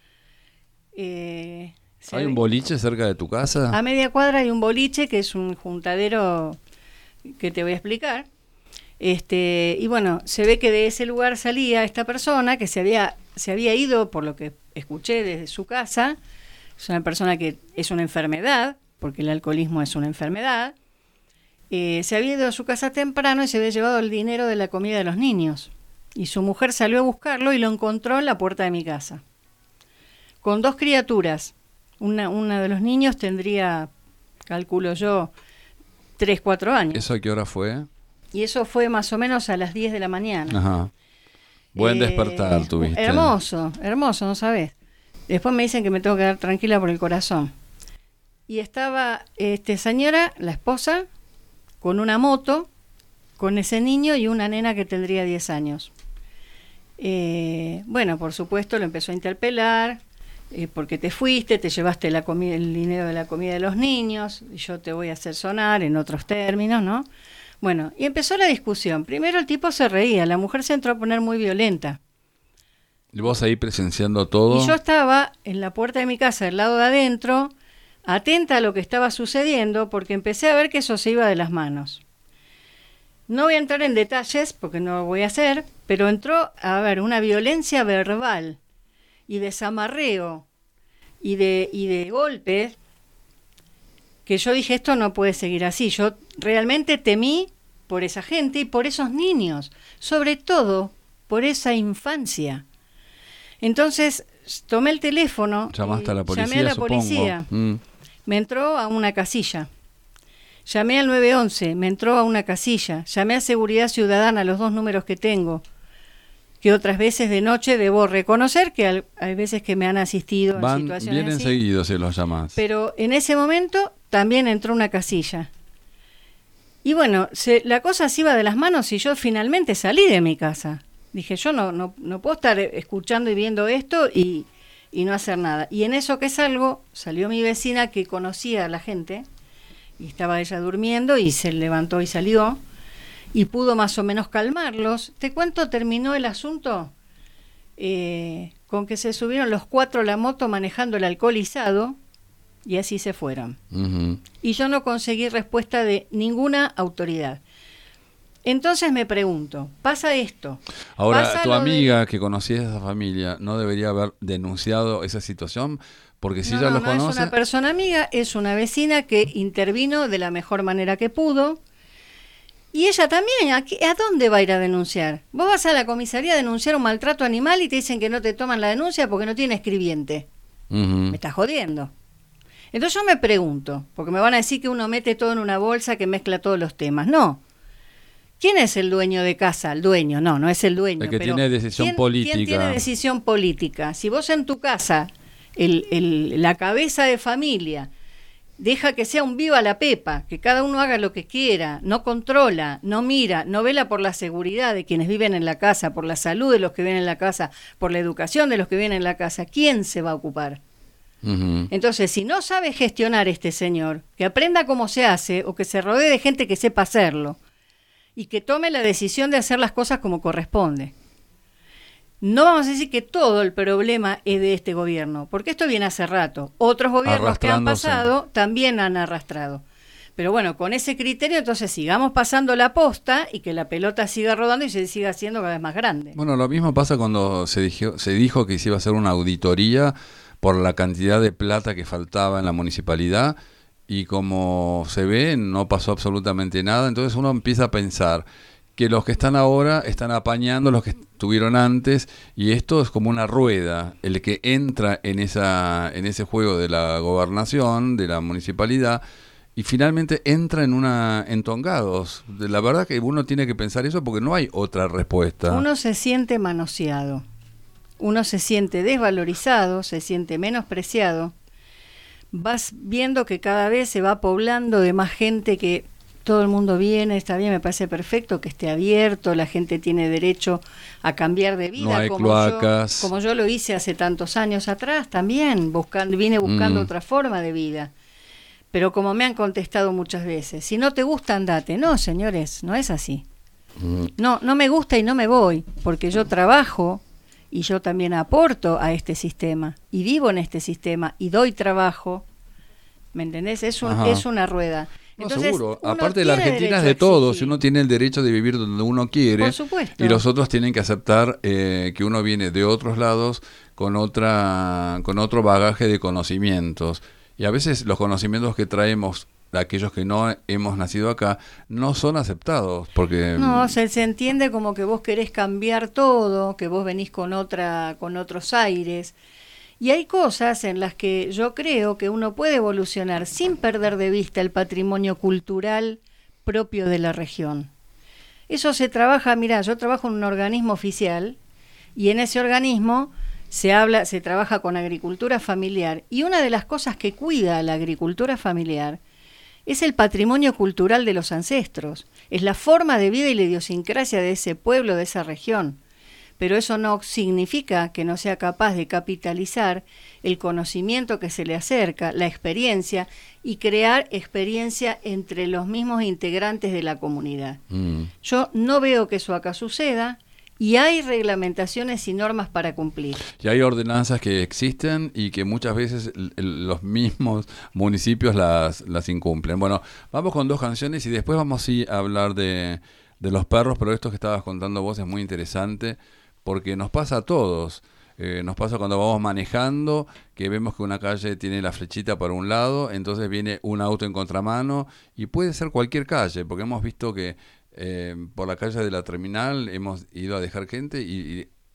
Eh, ¿Hay un boliche cerca de tu casa? A media cuadra hay un boliche que es un juntadero que te voy a explicar. Este, y bueno, se ve que de ese lugar salía esta persona que se había, se había ido, por lo que escuché, desde su casa. Es una persona que es una enfermedad, porque el alcoholismo es una enfermedad. Eh, se había ido a su casa temprano y se había llevado el dinero de la comida de los niños. Y su mujer salió a buscarlo y lo encontró en la puerta de mi casa. Con dos criaturas. Una, una de los niños tendría, calculo yo, tres, cuatro años. ¿Eso a qué hora fue? Y eso fue más o menos a las diez de la mañana. Ajá. Buen Eh, despertar tuviste. Hermoso, hermoso, no sabés. Después me dicen que me tengo que quedar tranquila por el corazón. Y estaba este señora, la esposa, con una moto, con ese niño y una nena que tendría diez años. Eh, bueno, por supuesto lo empezó a interpelar, eh, porque te fuiste, te llevaste la comida, el dinero de la comida de los niños, y yo te voy a hacer sonar en otros términos, ¿no? Bueno, y empezó la discusión. Primero el tipo se reía, la mujer se entró a poner muy violenta. ¿Y vos ahí presenciando todo? Y yo estaba en la puerta de mi casa, del lado de adentro, atenta a lo que estaba sucediendo, porque empecé a ver que eso se iba de las manos. No voy a entrar en detalles, porque no lo voy a hacer, pero entró a haber una violencia verbal y desamarreo y de, y de golpes, que yo dije, esto no puede seguir así. Yo realmente temí por esa gente y por esos niños, sobre todo por esa infancia. Entonces tomé el teléfono, llamaste a la policía, llamé a la supongo. policía, Mm. me entró a una casilla. Llamé al nueve once, me entró a una casilla. Llamé a Seguridad Ciudadana, los dos números que tengo, que otras veces de noche debo reconocer que al- hay veces que me han asistido en Van, situaciones vienen así. seguidos si los llamás. Pero en ese momento también entró una casilla. Y bueno, se, la cosa se iba de las manos y yo finalmente salí de mi casa. Dije, yo no, no, no puedo estar escuchando y viendo esto y, y no hacer nada. Y en eso que salgo, salió mi vecina que conocía a la gente, y estaba ella durmiendo y se levantó y salió, y pudo más o menos calmarlos. Te cuento, terminó el asunto eh, con que se subieron los cuatro a la moto manejando el alcoholizado, y así se fueron. Ujú. Y yo no conseguí respuesta de ninguna autoridad. Entonces me pregunto, pasa esto. Ahora, pasa tu lo de- amiga que conocía a esa familia, ¿no debería haber denunciado esa situación? Porque si No, ella no, los no es conoce... una persona amiga, es una vecina que intervino de la mejor manera que pudo. Y ella también, ¿a, qué- a dónde va a ir a denunciar? Vos vas a la comisaría a denunciar un maltrato animal y te dicen que no te toman la denuncia porque no tiene escribiente. Ujú. Me estás jodiendo. Entonces yo me pregunto, porque me van a decir que uno mete todo en una bolsa que mezcla todos los temas. No. ¿Quién es el dueño de casa? El dueño, no, no es el dueño. El que pero tiene decisión ¿quién- política. ¿Quién tiene decisión política? Si vos en tu casa, el, el- la cabeza de familia, deja que sea un viva la pepa, que cada uno haga lo que quiera, no controla, no mira, no vela por la seguridad de quienes viven en la casa, por la salud de los que viven en la casa, por la educación de los que viven en la casa, ¿quién se va a ocupar? Ujú. Entonces, si no sabe gestionar este señor, que aprenda cómo se hace o que se rodee de gente que sepa hacerlo y que tome la decisión de hacer las cosas como corresponde. No vamos a decir que todo el problema es de este gobierno, porque esto viene hace rato. Otros gobiernos que han Arrastrándose. pasado también han arrastrado. Pero bueno, con ese criterio, entonces sigamos pasando la posta y que la pelota siga rodando y se siga haciendo cada vez más grande. Bueno, lo mismo pasa cuando se dijo, se dijo que se iba a hacer una auditoría por la cantidad de plata que faltaba en la municipalidad y como se ve no pasó absolutamente nada, entonces uno empieza a pensar que los que están ahora están apañando a los que estuvieron antes y esto es como una rueda, el que entra en esa en ese juego de la gobernación, de la municipalidad y finalmente entra en una entongados. La verdad que uno tiene que pensar eso porque no hay otra respuesta. Uno se siente manoseado, uno se siente desvalorizado, se siente menospreciado. Vas viendo que cada vez se va poblando de más gente, que todo el mundo viene, está bien, me parece perfecto que esté abierto, la gente tiene derecho a cambiar de vida, No hay como, cloacas. yo, como yo lo hice hace tantos años atrás también, buscando, vine buscando Mm. otra forma de vida. Pero como me han contestado muchas veces, si no te gusta, andate. No, señores, no es así. Mm. No, no me gusta y no me voy, porque yo trabajo y yo también aporto a este sistema y vivo en este sistema y doy trabajo. ¿Me entendés? Es, un, Ajá. es una rueda. No, Entonces, seguro. uno Aparte, la tiene Argentina es derecho de a todos. exigir. Uno tiene el derecho de vivir donde uno quiere. Por supuesto. Y los otros tienen que aceptar eh, que uno viene de otros lados con otra, con otro bagaje de conocimientos. Y a veces los conocimientos que traemos, aquellos que no hemos nacido acá, no son aceptados. Porque No, se, se entiende como que vos querés cambiar todo, que vos venís con otra, con otros aires. Y hay cosas en las que yo creo que uno puede evolucionar sin perder de vista el patrimonio cultural propio de la región. Eso se trabaja, mirá, yo trabajo en un organismo oficial y en ese organismo se habla, se trabaja con agricultura familiar y una de las cosas que cuida la agricultura familiar es el patrimonio cultural de los ancestros, es la forma de vida y la idiosincrasia de ese pueblo, de esa región. Pero eso no significa que no sea capaz de capitalizar el conocimiento que se le acerca, la experiencia, y crear experiencia entre los mismos integrantes de la comunidad. Mm. Yo no veo que eso acá suceda y hay reglamentaciones y normas para cumplir. Y hay ordenanzas que existen y que muchas veces l- l- los mismos municipios las, las incumplen. Bueno, vamos con dos canciones y después vamos sí, a hablar de, de los perros, pero esto que estabas contando vos es muy interesante porque nos pasa a todos. Eh, nos pasa cuando vamos manejando, que vemos que una calle tiene la flechita para un lado, entonces viene un auto en contramano y puede ser cualquier calle, porque hemos visto que eh, por la calle de la terminal hemos ido a dejar gente y, y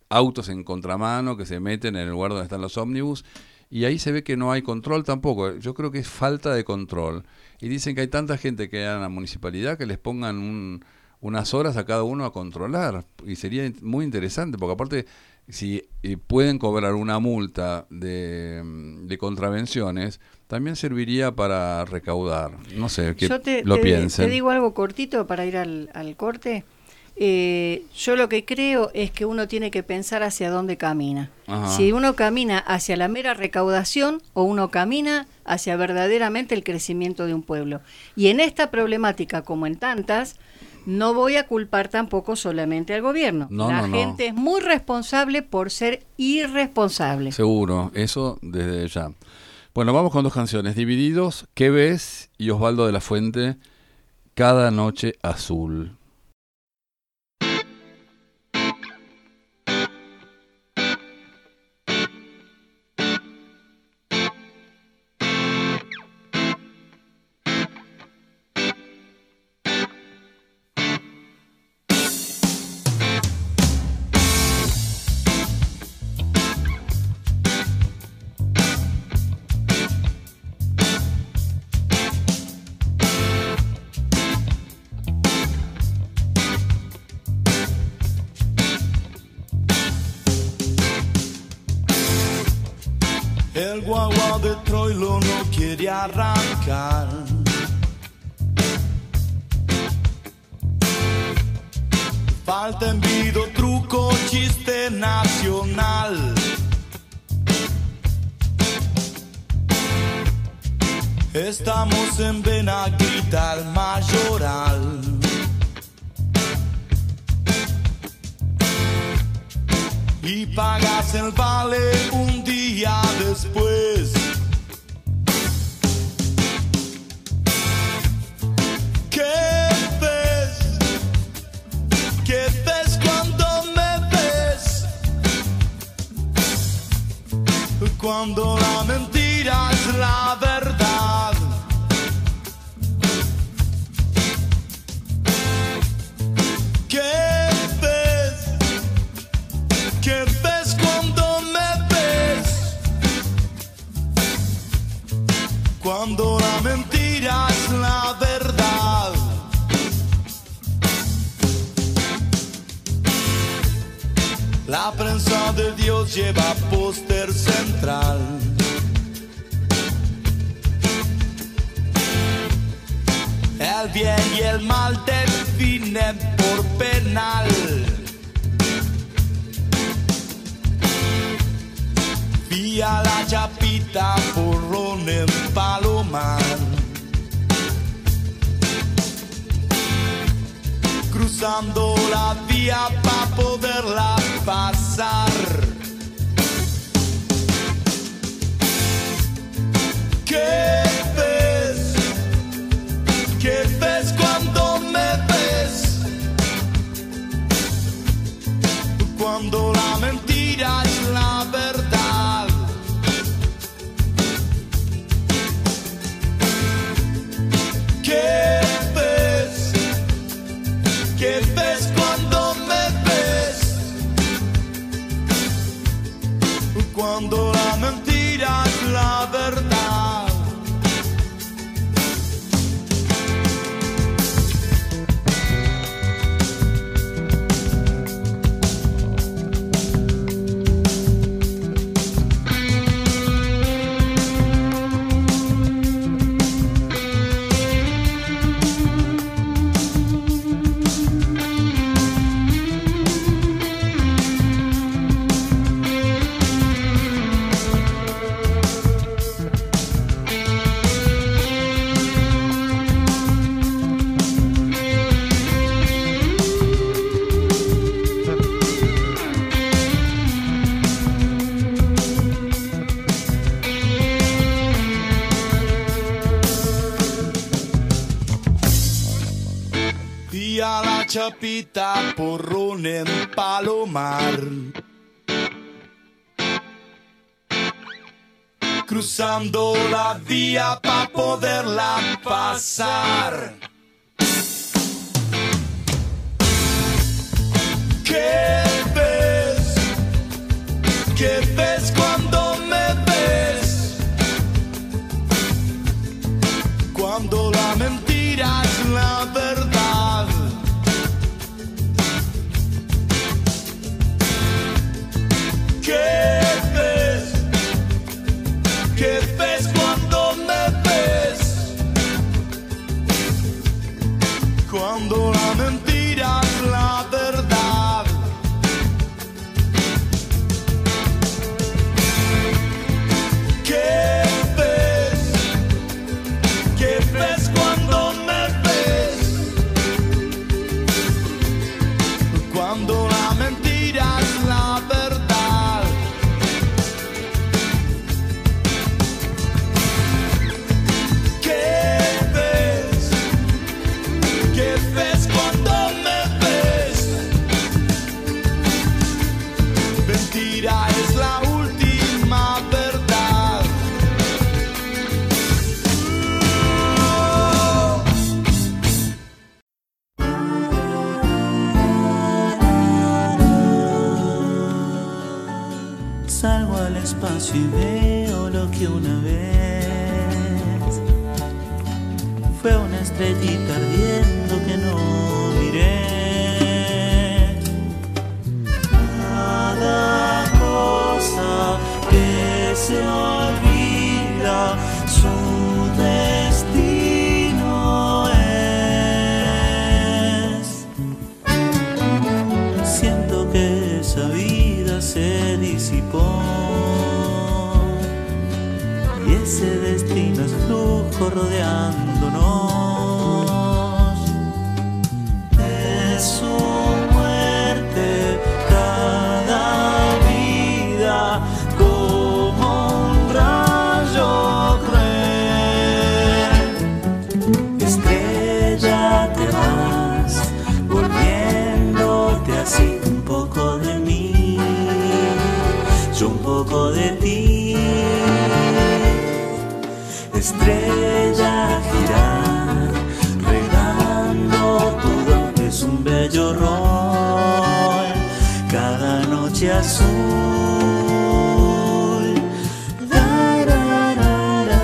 autos en contramano que se meten en el lugar donde están los ómnibus, y ahí se ve que no hay control tampoco. Yo creo que es falta de control. Y dicen que hay tanta gente que hay en la municipalidad que les pongan un, unas horas a cada uno a controlar. Y sería muy interesante, porque aparte, si eh, pueden cobrar una multa de, de contravenciones, también serviría para recaudar. No sé, que Yo te, lo te, piensen. te digo algo cortito para ir al, al corte. Eh, yo lo que creo es que uno tiene que pensar hacia dónde camina. Ajá. Si uno camina hacia la mera recaudación o uno camina hacia verdaderamente el crecimiento de un pueblo. Y en esta problemática, como en tantas, no voy a culpar tampoco solamente al gobierno. No, la no, gente no. es muy responsable por ser irresponsable. Seguro, eso desde ya. Bueno, vamos con dos canciones. Divididos, ¿Qué ves? Y Osvaldo de la Fuente, Cada noche azul. El guagua de Troilo no quiere arrancar. Falta envido, truco, chiste nacional. Estamos en Benaguita, el Mayoral. Y pagas el vale un día después. ¿Qué ves? ¿Qué ves cuando me ves? Cuando la mentira es la verdad. ¿Qué ¿Qué ves cuando me ves? Cuando la mentira es la verdad. La prensa de Dios lleva póster central. El bien y el mal definen por penal. Vía la Chapita, porrón en Palomar. Cruzando la vía para poderla pasar. ¿Qué ves? ¿Qué ves cuando me ves? Cuando la mentira es la verdad. ¿Qué ves? ¿Qué ves cuando me ves? Cuando la mentira es la verdad. Chapita, porrón en Palomar. Cruzando la vía para poderla pasar. ¿Qué ves? Cuando la mentira es la verdad. ¿Qué ves? ¿Qué ves cuando me ves? Cuando la mentira es la verdad. ¿Qué ves? ¿Qué ves cuando me ves? Mentira es la última verdad. Salgo al espacio y veo lo que una vez fue una estrellita ardiendo que no miré. Cada cosa que se olvida, su destino es. Siento que esa vida se disipó y ese destino es flujo rodeándonos. Es su muerte cada vida como un rayo cruel. Estrella, te vas volviéndote así, un poco de mí, yo un poco de ti. Estrella, girar, regando tu don, es un bello rol, cada noche azul. Da, da, da, da,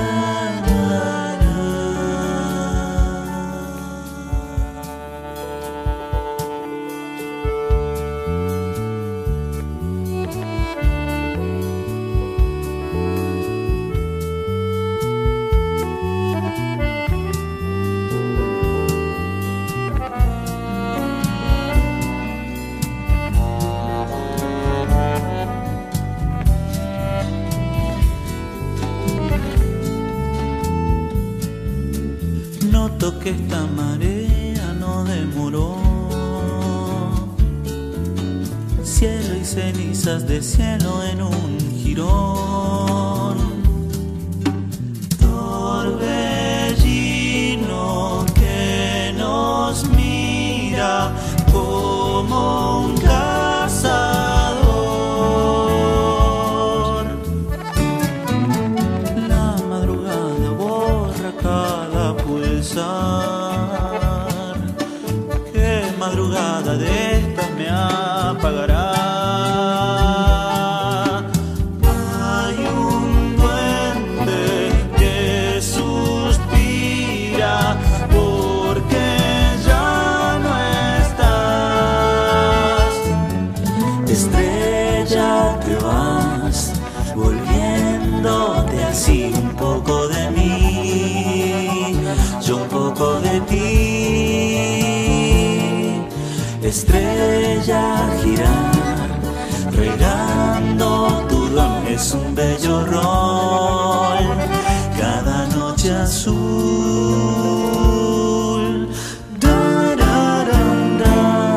Noto que esta marea no demoró. Cielo y cenizas de cielo en un jirón. Torbellino que nos mira como un cazador. La madrugada borra cada pulsar. ¿Qué madrugada de estas me apagará? Hay un duende que suspira porque ya no estás. Estrella, te vas volviéndote así, un poco de mí, yo un poco de ti. Estrella, girar, regando tu don, es un bello rol, cada noche azul. Da, da, da, da,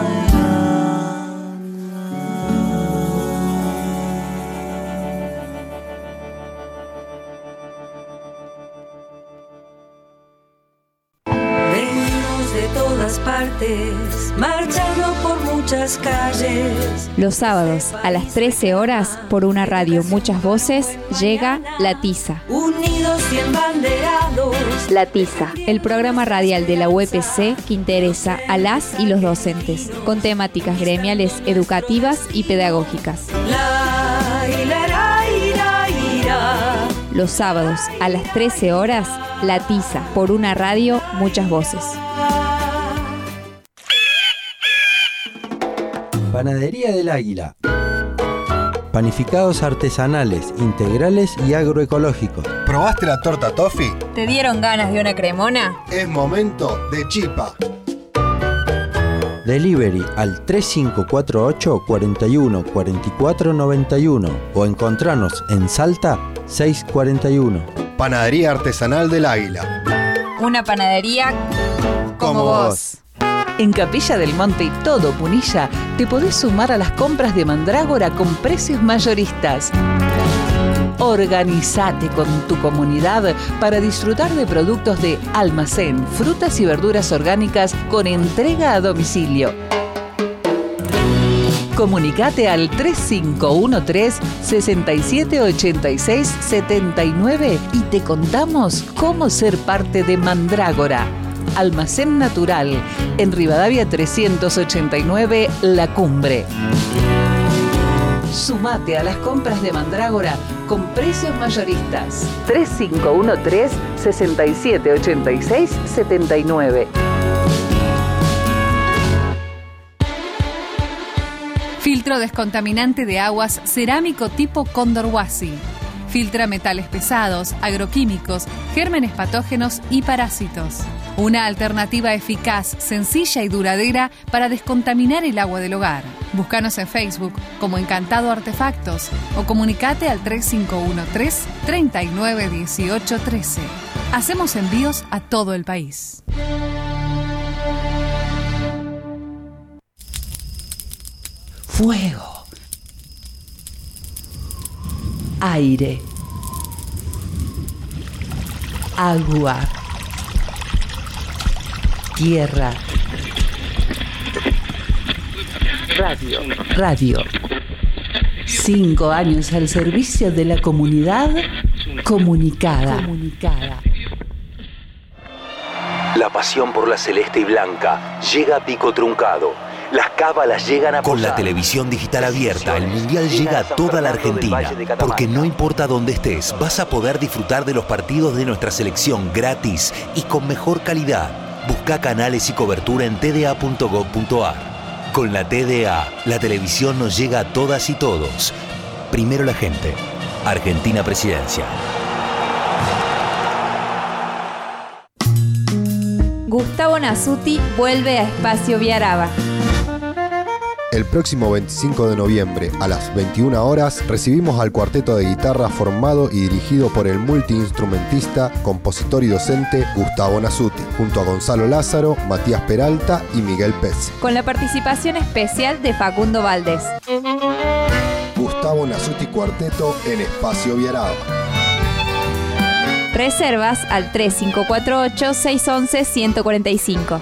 Venimos de todas partes, marchando por muchas calles. Los sábados a las trece horas por una radio Muchas Voces llega La Tiza. Unidos y embanderados. La Tiza, el programa radial de la U E P C que interesa a las y los docentes, con temáticas gremiales, educativas y pedagógicas. La, ira, ra, ira, ira. Los sábados a las trece horas, La Tiza, por una radio Muchas Voces. Panadería del Águila. Panificados artesanales, integrales y agroecológicos. ¿Probaste la torta toffee? ¿Te dieron ganas de una cremona? Es momento de chipa. Delivery al tres cinco cuatro ocho, cuatro uno, cuatro cuatro nueve uno o encontranos en Salta seiscientos cuarenta y uno. Panadería Artesanal del Águila. Una panadería como, como vos. En Capilla del Monte y todo Punilla te podés sumar a las compras de Mandrágora con precios mayoristas. Organizate con tu comunidad para disfrutar de productos de almacén, frutas y verduras orgánicas con entrega a domicilio. Comunicate al tres cinco uno tres, seis siete ocho seis siete nueve y te contamos cómo ser parte de Mandrágora. Almacén Natural, en Rivadavia trescientos ochenta y nueve, La Cumbre. Sumate a las compras de Mandrágora con precios mayoristas. tres cinco uno tres, seis siete ocho seis siete nueve. Filtro descontaminante de aguas cerámico tipo Cóndor Huasi. Filtra metales pesados, agroquímicos, gérmenes patógenos y parásitos. Una alternativa eficaz, sencilla y duradera para descontaminar el agua del hogar. Búscanos en Facebook como Encantado Artefactos o comunicate al tres cinco uno tres, tres nueve uno ocho uno tres. Hacemos envíos a todo el país. Fuego. Aire. Agua. Tierra. Radio. Radio. Cinco años al servicio de la comunidad comunicada. Comunicada. La pasión por la celeste y blanca llega a pico truncado. Las cábalas llegan a posar. Con la televisión digital abierta, el Mundial llega a toda la Argentina. Porque no importa dónde estés, vas a poder disfrutar de los partidos de nuestra selección gratis y con mejor calidad. Busca canales y cobertura en t d a punto gov punto a r. Con la T D A, la televisión nos llega a todas y todos. Primero la gente. Argentina Presidencia. Gustavo Nasuti vuelve a Espacio Viaraba. El próximo veinticinco de noviembre a las veintiuna horas recibimos al cuarteto de guitarra formado y dirigido por el multiinstrumentista, compositor y docente Gustavo Nasuti, junto a Gonzalo Lázaro, Matías Peralta y Miguel Pez. Con la participación especial de Facundo Valdés. Gustavo Nasuti Cuarteto en Espacio Viaraba. Reservas al tres cinco cuatro ocho, seis uno uno, uno cuatro cinco.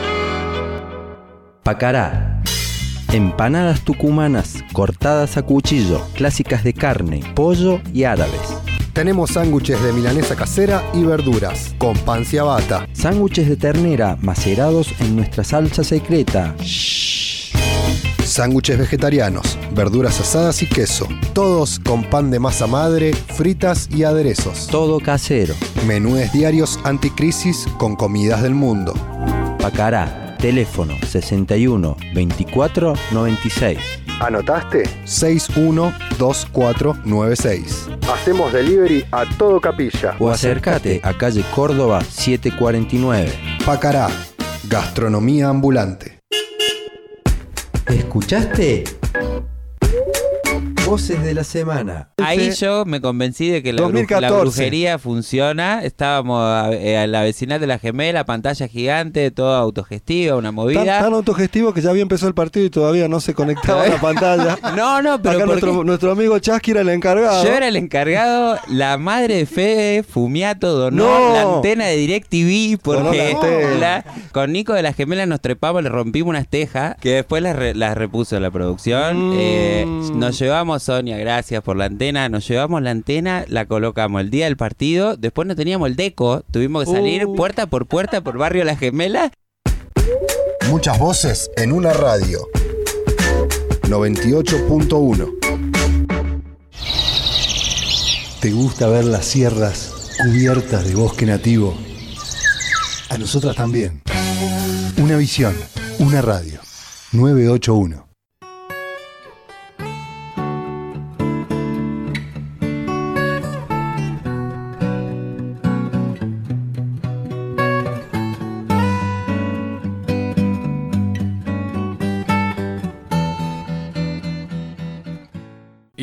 Pacará. Empanadas tucumanas, cortadas a cuchillo, clásicas de carne, pollo y árabes. Tenemos sándwiches de milanesa casera y verduras, con pan ciabatta. Sándwiches de ternera, macerados en nuestra salsa secreta. Shhh. Sándwiches vegetarianos, verduras asadas y queso. Todos con pan de masa madre, fritas y aderezos. Todo casero. Menúes diarios anticrisis con comidas del mundo. Pacará. Teléfono sesenta y uno, veinticuatro, noventa y seis. ¿Anotaste? seis uno dos cuatro nueve seis. Hacemos delivery a todo Capilla. O acércate a calle Córdoba setecientos cuarenta y nueve. Pacará, gastronomía ambulante. ¿Escuchaste? Voces de la semana. Ahí yo me convencí de que la, bru- la brujería funciona. Estábamos a, a la vecinal de la Gemela, pantalla gigante, todo autogestiva, una movida. Tan, tan autogestivo que ya había empezado el partido y todavía no se conectaba la pantalla. No, no, pero acá nuestro, nuestro amigo Chasqui era el encargado. Yo era el encargado. La madre de Fede Fumiato donó no. la antena de DirecTV porque la la, con Nico de la Gemela nos trepamos, le rompimos unas tejas que después las, re, las repuso la producción. Mm. Eh, nos llevamos, Sonia, gracias por la antena. Nos llevamos la antena, la colocamos el día del partido. Después no teníamos el deco. Tuvimos que salir uh. puerta por puerta por Barrio La Gemela. Muchas voces en una radio. noventa y ocho punto uno. ¿Te gusta ver las sierras cubiertas de bosque nativo? A nosotras también. Una visión, una radio. novecientos ochenta y uno.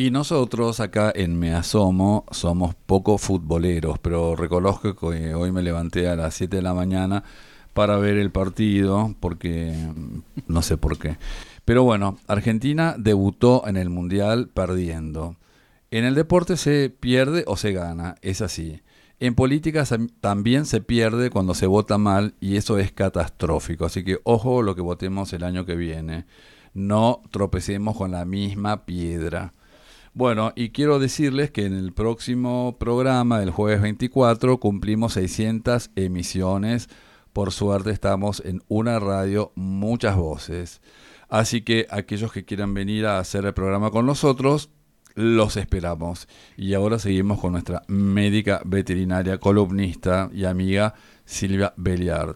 Y nosotros acá en Me Asomo somos poco futboleros, pero reconozco que hoy me levanté a las siete de la mañana para ver el partido, porque no sé por qué. Pero bueno, Argentina debutó en el Mundial perdiendo. En el deporte se pierde o se gana, es así. En política también se pierde cuando se vota mal y eso es catastrófico. Así que ojo lo que votemos el año que viene. No tropecemos con la misma piedra. Bueno, y quiero decirles que en el próximo programa, el jueves veinticuatro, cumplimos seiscientas emisiones. Por suerte estamos en una radio, muchas voces. Así que aquellos que quieran venir a hacer el programa con nosotros, los esperamos. Y ahora seguimos con nuestra médica veterinaria, columnista y amiga Silvia Belliard.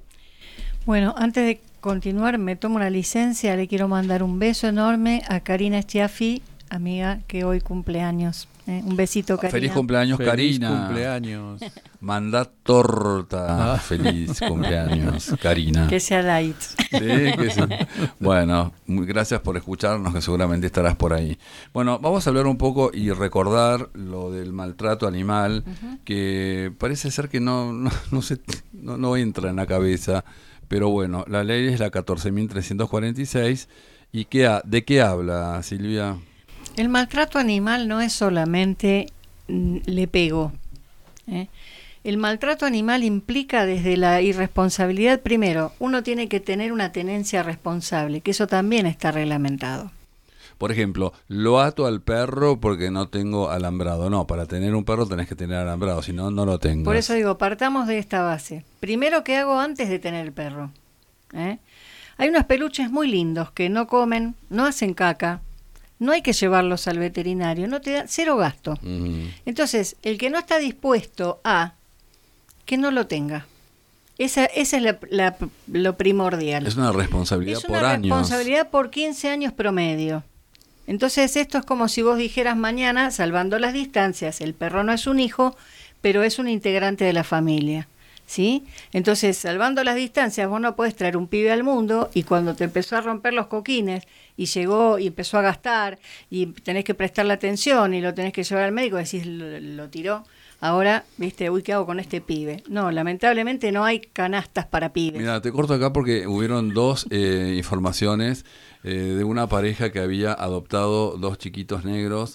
Bueno, antes de continuar, me tomo una licencia. Le quiero mandar un beso enorme a Karina Schiaffi, amiga que hoy cumple años. ¿eh? Un besito, Karina. Feliz cumpleaños, Feliz Karina. cumpleaños. Manda torta. Ah. Feliz cumpleaños, Karina. Que sea light. Sí, que sí. Bueno, muy gracias por escucharnos, que seguramente estarás por ahí. Bueno, vamos a hablar un poco y recordar lo del maltrato animal, uh-huh. que parece ser que no, no, no, se, no, no entra en la cabeza. Pero bueno, la ley es la catorce mil trescientos cuarenta y seis. ¿Y qué ha, de qué habla, Silvia? El maltrato animal no es solamente mm, le pego. ¿eh? El maltrato animal implica desde la irresponsabilidad. Primero, uno tiene que tener una tenencia responsable, que eso también está reglamentado. Por ejemplo, lo ato al perro porque no tengo alambrado. No, para tener un perro tenés que tener alambrado, si no, no lo tengo. Por eso digo, partamos de esta base. Primero, ¿qué hago antes de tener el perro? ¿Eh? Hay unos peluches muy lindos que no comen, no hacen caca, no hay que llevarlos al veterinario, no te dan cero gasto. Uh-huh. Entonces, el que no está dispuesto a, que no lo tenga. Esa, esa es la, la, lo primordial. Es una responsabilidad es por una años. responsabilidad por quince años promedio. Entonces, esto es como si vos dijeras mañana, salvando las distancias, el perro no es un hijo, pero es un integrante de la familia. ¿Sí? Entonces, salvando las distancias, vos no podés traer un pibe al mundo y cuando te empezó a romper los coquines y llegó y empezó a gastar y tenés que prestarle atención y lo tenés que llevar al médico, decís, lo, lo tiró, ahora, viste, uy, ¿qué hago con este pibe? No, lamentablemente no hay canastas para pibes. Mira, te corto acá porque hubieron dos eh, informaciones eh, de una pareja que había adoptado dos chiquitos negros.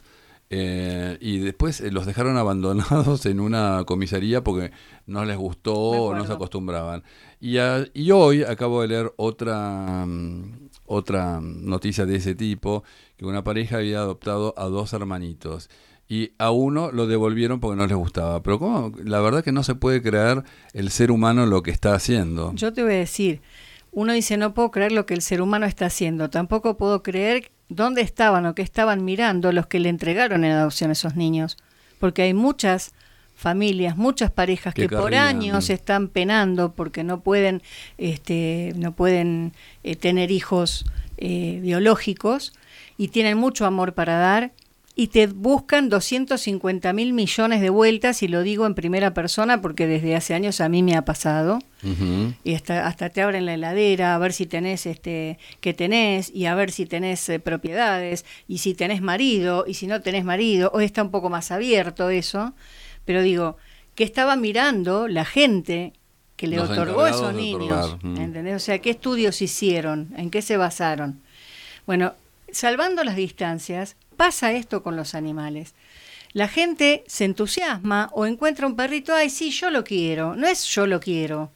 Eh, y después eh, los dejaron abandonados en una comisaría porque no les gustó o no se acostumbraban. Y, a, y hoy acabo de leer otra, um, otra noticia de ese tipo, que una pareja había adoptado a dos hermanitos. Y a uno lo devolvieron porque no les gustaba. Pero ¿cómo? La verdad que no se puede creer el ser humano lo que está haciendo. Yo te voy a decir, uno dice, no puedo creer lo que el ser humano está haciendo. Tampoco puedo creer dónde estaban o qué estaban mirando los que le entregaron en adopción a esos niños. Porque hay muchas familias, muchas parejas que, que por años están penando porque no pueden, este, no pueden eh, tener hijos eh, biológicos y tienen mucho amor para dar. Y te buscan doscientos cincuenta mil millones de vueltas, y lo digo en primera persona porque desde hace años a mí me ha pasado. Uh-huh. Y hasta hasta te abren la heladera a ver si tenés este qué tenés y a ver si tenés eh, propiedades y si tenés marido y si no tenés marido. Hoy está un poco más abierto eso, pero digo, que estaba mirando la gente que le Los otorgó a esos niños, uh-huh. ¿entendés? O sea, ¿qué estudios hicieron? ¿En qué se basaron? Bueno, salvando las distancias, pasa esto con los animales. La gente se entusiasma o encuentra un perrito, ay, sí, yo lo quiero. No es yo lo quiero.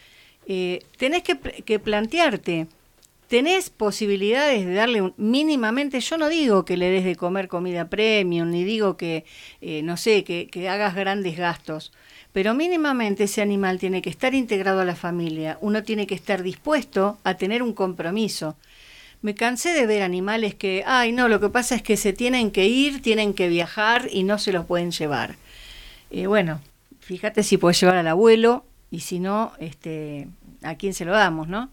Eh, tenés que, que plantearte, tenés posibilidades de darle un, mínimamente, yo no digo que le des de comer comida premium, ni digo que, eh, no sé, que, que hagas grandes gastos, pero mínimamente ese animal tiene que estar integrado a la familia, uno tiene que estar dispuesto a tener un compromiso. Me cansé de ver animales que, ay no, lo que pasa es que se tienen que ir, tienen que viajar y no se los pueden llevar. Eh, bueno, fíjate si puedes llevar al abuelo y si no, este, ¿a quién se lo damos, no?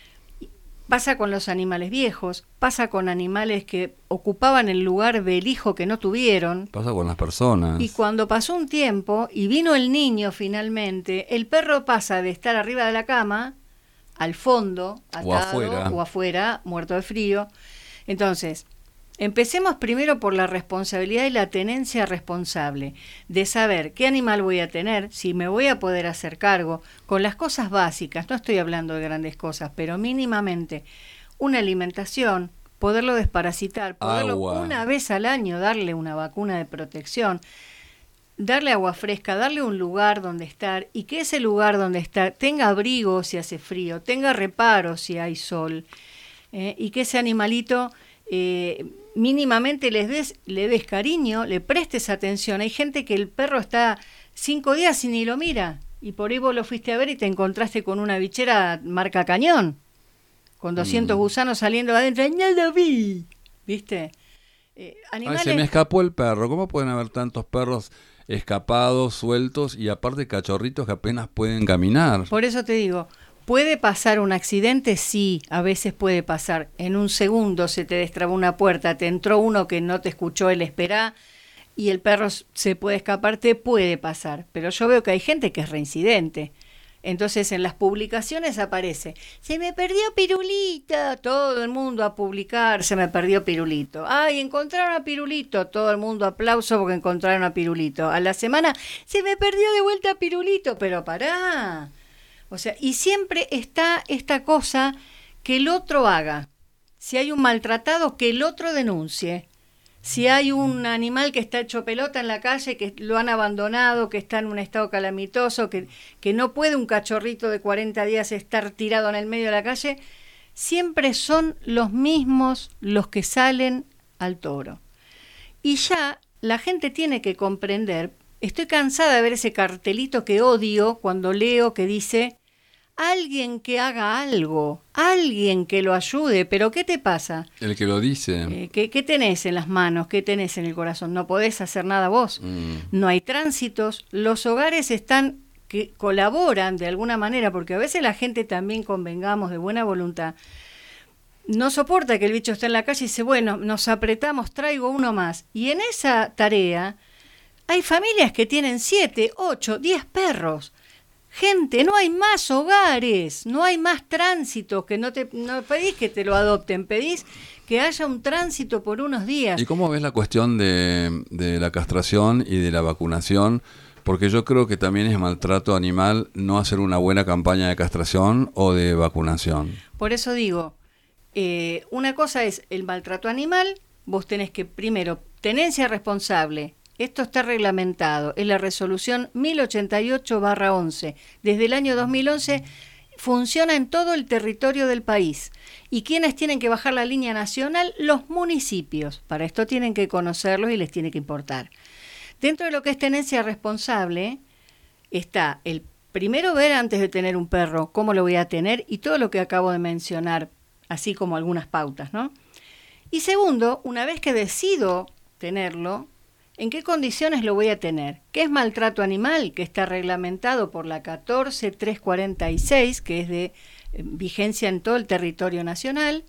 Pasa con los animales viejos, pasa con animales que ocupaban el lugar del hijo que no tuvieron. Pasa con las personas. Y cuando pasó un tiempo y vino el niño finalmente, el perro pasa de estar arriba de la cama al fondo, atado, o afuera. o afuera, muerto de frío. Entonces, Empecemos primero por la responsabilidad y la tenencia responsable, de saber qué animal voy a tener, si me voy a poder hacer cargo, con las cosas básicas, no estoy hablando de grandes cosas, pero mínimamente una alimentación, poderlo desparasitar, poderlo Agua. una vez al año darle una vacuna de protección, darle agua fresca, darle un lugar donde estar y que ese lugar donde está tenga abrigo si hace frío, tenga reparo si hay sol, eh, y que ese animalito eh, mínimamente les des, le des cariño, le prestes atención. Hay gente que el perro está cinco días y ni lo mira, y por ahí vos lo fuiste a ver y te encontraste con una bichera marca cañón, con doscientos mm. gusanos saliendo adentro, ¡no lo vi! ¿Viste? Eh, animales... Ay, se me escapó el perro. ¿Cómo pueden haber tantos perros escapados, sueltos y aparte cachorritos que apenas pueden caminar? Por eso te digo, ¿puede pasar un accidente? Sí, a veces puede pasar. En un segundo se te destrabó una puerta, te entró uno que no te escuchó el esperá y el perro se puede escapar, te puede pasar. Pero yo veo que hay gente que es reincidente. Entonces en las publicaciones aparece, se me perdió Pirulito, todo el mundo a publicar, se me perdió Pirulito. Ay, encontraron a Pirulito, todo el mundo aplauso porque encontraron a Pirulito. A la semana, se me perdió de vuelta Pirulito, pero pará. O sea, y siempre está esta cosa que el otro haga. Si hay un maltratado, que el otro denuncie. Si hay un animal que está hecho pelota en la calle, que lo han abandonado, que está en un estado calamitoso, que, que no puede un cachorrito de cuarenta días estar tirado en el medio de la calle, siempre son los mismos los que salen al toro. Y ya la gente tiene que comprender, estoy cansada de ver ese cartelito que odio cuando leo que dice, alguien que haga algo, alguien que lo ayude, pero ¿qué te pasa? El que lo dice. Eh, ¿qué, ¿Qué tenés en las manos? ¿Qué tenés en el corazón? No podés hacer nada vos. Mm. No hay tránsitos. Los hogares están que colaboran de alguna manera, porque a veces la gente también, convengamos, de buena voluntad, no soporta que el bicho esté en la calle y dice, bueno, nos apretamos, traigo uno más. Y en esa tarea hay familias que tienen siete, ocho, diez perros. Gente, no hay más hogares, no hay más tránsito, que no te no pedís que te lo adopten, pedís que haya un tránsito por unos días. ¿Y cómo ves la cuestión de, de la castración y de la vacunación? Porque yo creo que también es maltrato animal no hacer una buena campaña de castración o de vacunación. Por eso digo, eh, una cosa es el maltrato animal, vos tenés que primero, tenencia responsable. Esto está reglamentado, es la resolución mil ochenta y ocho barra once. Desde el año dos mil once funciona en todo el territorio del país. ¿Y quiénes tienen que bajar la línea nacional? Los municipios. Para esto tienen que conocerlos y les tiene que importar. Dentro de lo que es tenencia responsable, está el primero ver antes de tener un perro, cómo lo voy a tener y todo lo que acabo de mencionar, así como algunas pautas, ¿no? Y segundo, una vez que decido tenerlo, ¿en qué condiciones lo voy a tener? ¿Qué es maltrato animal? Que está reglamentado por la catorce mil trescientos cuarenta y seis, que es de eh, vigencia en todo el territorio nacional.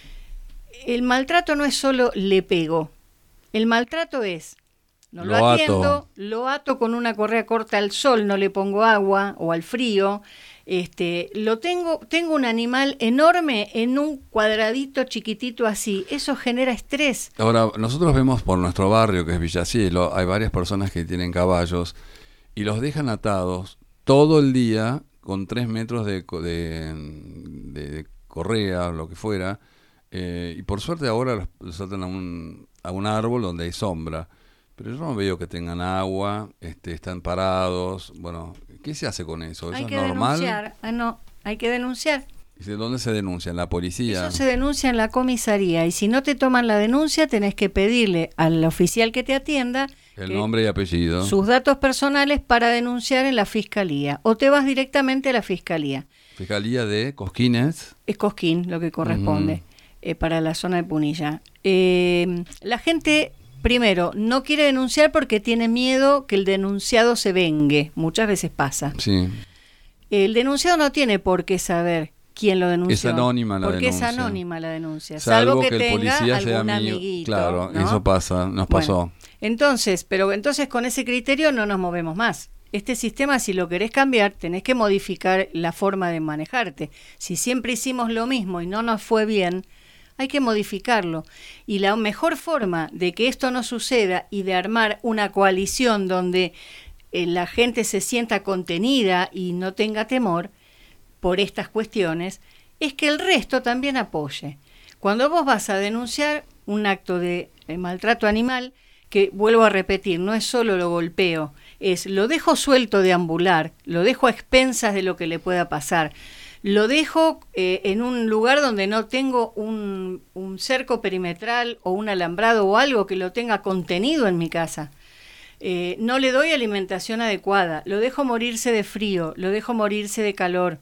El maltrato no es solo le pego. El maltrato es, no lo, lo atiendo, ato. lo ato con una correa corta al sol, no le pongo agua o al frío. Este, lo tengo, tengo un animal enorme en un cuadradito chiquitito así, eso genera estrés. Ahora, nosotros vemos por nuestro barrio, que es Villacielo, hay varias personas que tienen caballos y los dejan atados todo el día con tres metros de, de, de correa o lo que fuera, eh, y por suerte ahora los, los atan a un, a un árbol donde hay sombra. Pero yo no veo que tengan agua, este, están parados. Bueno, ¿qué se hace con eso? ¿Eso hay es que normal? Denunciar. Ah, no, hay que denunciar. ¿Y de dónde se denuncia? ¿En la policía? Eso se denuncia en la comisaría. Y si no te toman la denuncia, tenés que pedirle al oficial que te atienda el nombre y apellido, sus datos personales para denunciar en la fiscalía. O te vas directamente a la fiscalía. ¿Fiscalía de Cosquines? Es Cosquín lo que corresponde, uh-huh. eh, para la zona de Punilla. Eh, la gente... Primero, no quiere denunciar porque tiene miedo que el denunciado se vengue. Muchas veces pasa. Sí. El denunciado no tiene por qué saber quién lo denunció. Es anónima la porque denuncia. Porque es anónima la denuncia. Salvo, salvo que, que el tenga policía algún sea amigo. amiguito. Claro, ¿no? eso pasa, nos pasó. Bueno, entonces, pero entonces con ese criterio no nos movemos más. Este sistema, si lo querés cambiar, tenés que modificar la forma de manejarte. Si siempre hicimos lo mismo y no nos fue bien, hay que modificarlo. Y la mejor forma de que esto no suceda y de armar una coalición donde eh, la gente se sienta contenida y no tenga temor por estas cuestiones, es que el resto también apoye. Cuando vos vas a denunciar un acto de, de maltrato animal, que vuelvo a repetir, no es solo lo golpeo, es lo dejo suelto de ambular, lo dejo a expensas de lo que le pueda pasar, lo dejo eh, en un lugar donde no tengo un, un cerco perimetral o un alambrado o algo que lo tenga contenido en mi casa. Eh, no le doy alimentación adecuada, lo dejo morirse de frío, lo dejo morirse de calor.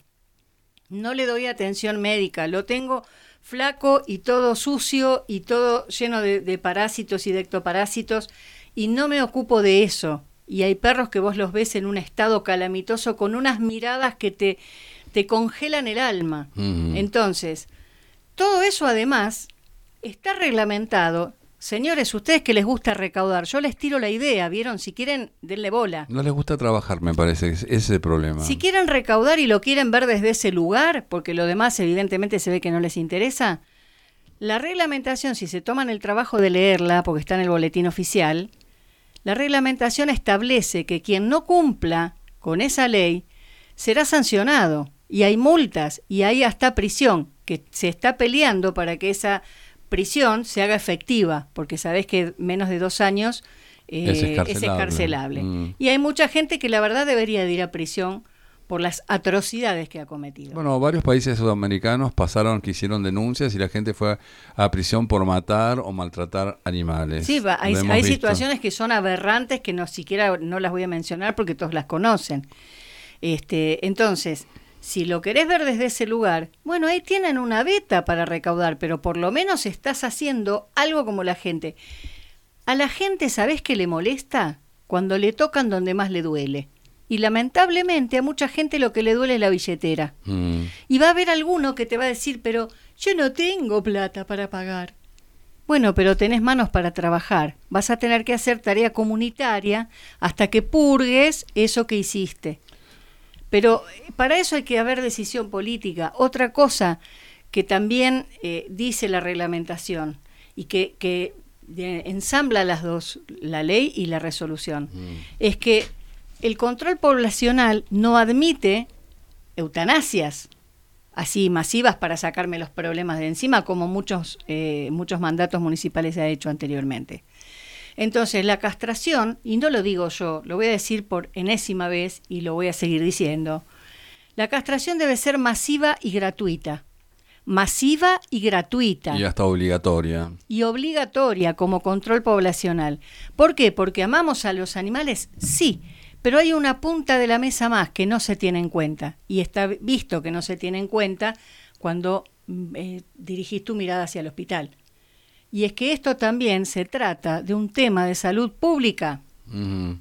No le doy atención médica, lo tengo flaco y todo sucio y todo lleno de, de parásitos y de ectoparásitos y no me ocupo de eso. Y hay perros que vos los ves en un estado calamitoso con unas miradas que te, te congelan el alma. Mm. Entonces, todo eso además está reglamentado. Señores, ustedes que les gusta recaudar, yo les tiro la idea, ¿vieron? Si quieren, denle bola. No les gusta trabajar, me parece, ese es el problema. Si quieren recaudar y lo quieren ver desde ese lugar, porque lo demás evidentemente se ve que no les interesa, la reglamentación, si se toman el trabajo de leerla, porque está en el boletín oficial, la reglamentación establece que quien no cumpla con esa ley será sancionado, y hay multas, y hay hasta prisión, que se está peleando para que esa prisión se haga efectiva, porque sabés que menos de dos años eh, es escarcelable. Es escarcelable. Mm. Y hay mucha gente que la verdad debería de ir a prisión por las atrocidades que ha cometido. Bueno, varios países sudamericanos pasaron que hicieron denuncias y la gente fue a prisión por matar o maltratar animales. Sí, va, hay, hay situaciones que son aberrantes que no siquiera no las voy a mencionar porque todos las conocen. Este, entonces, si lo querés ver desde ese lugar, bueno, ahí tienen una beta para recaudar, pero por lo menos estás haciendo algo como la gente. A la gente, ¿sabés qué le molesta? Cuando le tocan donde más le duele. Y lamentablemente a mucha gente lo que le duele es la billetera. Mm. Y va a haber alguno que te va a decir, pero yo no tengo plata para pagar. Bueno, pero tenés manos para trabajar. Vas a tener que hacer tarea comunitaria hasta que purgues eso que hiciste. Pero para eso hay que haber decisión política. Otra cosa que también eh, dice la reglamentación y que, que de, ensambla las dos, la ley y la resolución, mm. es que el control poblacional no admite eutanasias así masivas para sacarme los problemas de encima, como muchos, eh, muchos mandatos municipales se ha hecho anteriormente. Entonces, la castración, y no lo digo yo, lo voy a decir por enésima vez y lo voy a seguir diciendo, la castración debe ser masiva y gratuita. Masiva y gratuita. Y hasta obligatoria. Y obligatoria como control poblacional. ¿Por qué? Porque amamos a los animales, sí, pero hay una punta de la mesa más que no se tiene en cuenta, y está visto que no se tiene en cuenta cuando eh, dirigís tu mirada hacia el hospital. Y es que esto también se trata de un tema de salud pública. Uh-huh.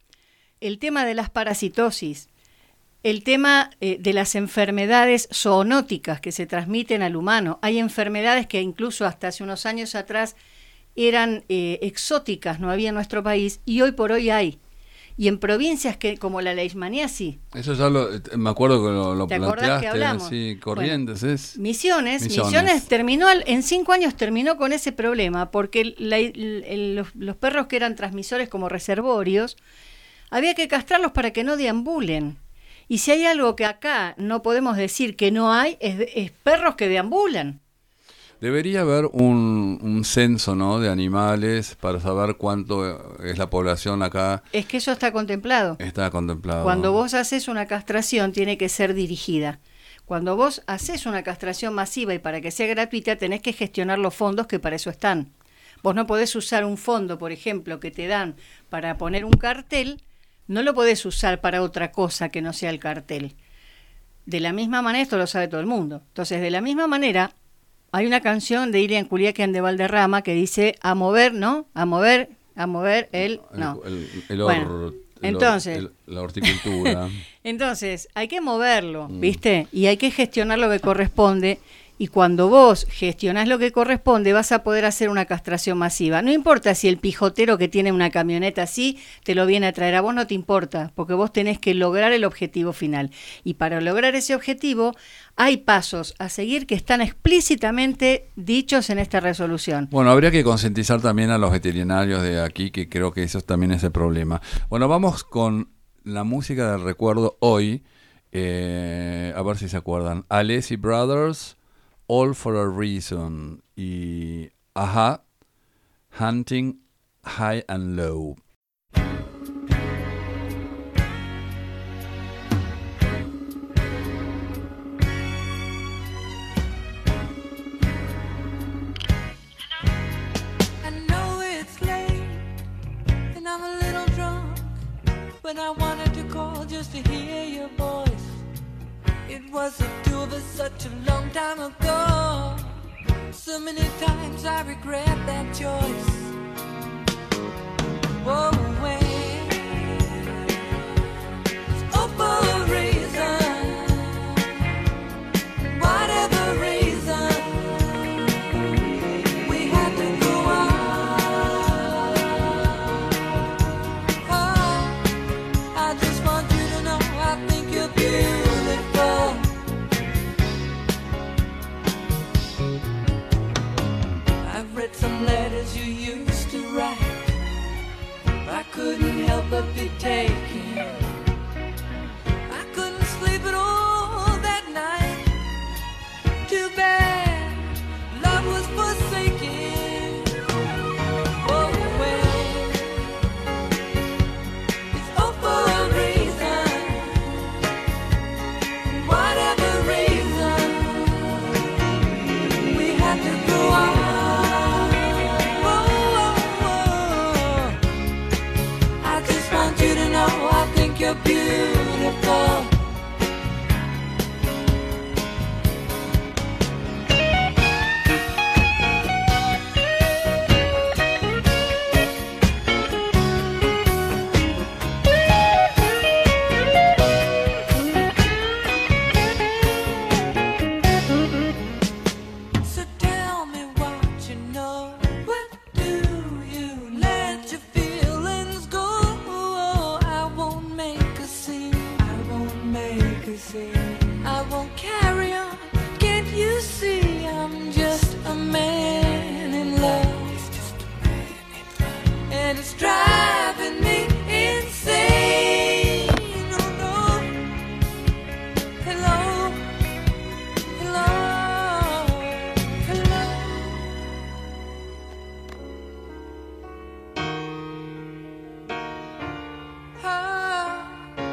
El tema de las parasitosis, el tema eh, de las enfermedades zoonóticas que se transmiten al humano. Hay enfermedades que incluso hasta hace unos años atrás eran eh, exóticas, no había en nuestro país, y hoy por hoy hay. Y en provincias que como la leishmaniasis. Eso ya lo, me acuerdo que lo, lo ¿te planteaste. acordás que hablamos? Sí, Corrientes bueno, es. Misiones, Misiones, Misiones terminó, al, en cinco años terminó con ese problema, porque la, el, el, los, los perros que eran transmisores como reservorios, había que castrarlos para que no deambulen. Y si hay algo que acá no podemos decir que no hay, es, es perros que deambulan. Debería haber un, un censo, ¿no?, de animales para saber cuánto es la población acá. Es que eso está contemplado. Está contemplado. Cuando vos haces una castración tiene que ser dirigida. Cuando vos haces una castración masiva y para que sea gratuita tenés que gestionar los fondos que para eso están. Vos no podés usar un fondo, por ejemplo, que te dan para poner un cartel, no lo podés usar para otra cosa que no sea el cartel. De la misma manera, esto lo sabe todo el mundo. Entonces, de la misma manera, hay una canción de Ilian Culiacán de Valderrama que dice a mover, ¿no? A mover, a mover el... no. El, el, el, bueno, or, el entonces, or, el, la horticultura. Entonces, hay que moverlo, ¿viste? Y hay que gestionar lo que corresponde. Y cuando vos gestionás lo que corresponde, vas a poder hacer una castración masiva. No importa si el pijotero que tiene una camioneta así te lo viene a traer, a vos no te importa, porque vos tenés que lograr el objetivo final. Y para lograr ese objetivo hay pasos a seguir que están explícitamente dichos en esta resolución. Bueno, habría que concientizar también a los veterinarios de aquí, que creo que eso también es el problema. Bueno, vamos con la música del recuerdo hoy, eh, a ver si se acuerdan. Alessi Brothers, All for a Reason, y Aha, Hunting High and Low. I'm a little drunk, but I wanted to call just to hear your voice. It was the two of us such a long time ago. So many times I regret that choice. Oh, when it's all for a reason, whatever reason. Some letters you used to write, I couldn't help but be taken. I couldn't sleep at all that night. Too bad love was forsaken. Oh well, it's all for a reason. Whatever reason, we had to go on. You're beautiful. So tell me what you know. What do you let your feelings go? I won't make a scene. I won't make a scene. I won't carry on. Can't you see I'm just a man in love? It's just a man in love. And it's driving me insane. Oh no. Hello. Hello. Hello. Ah.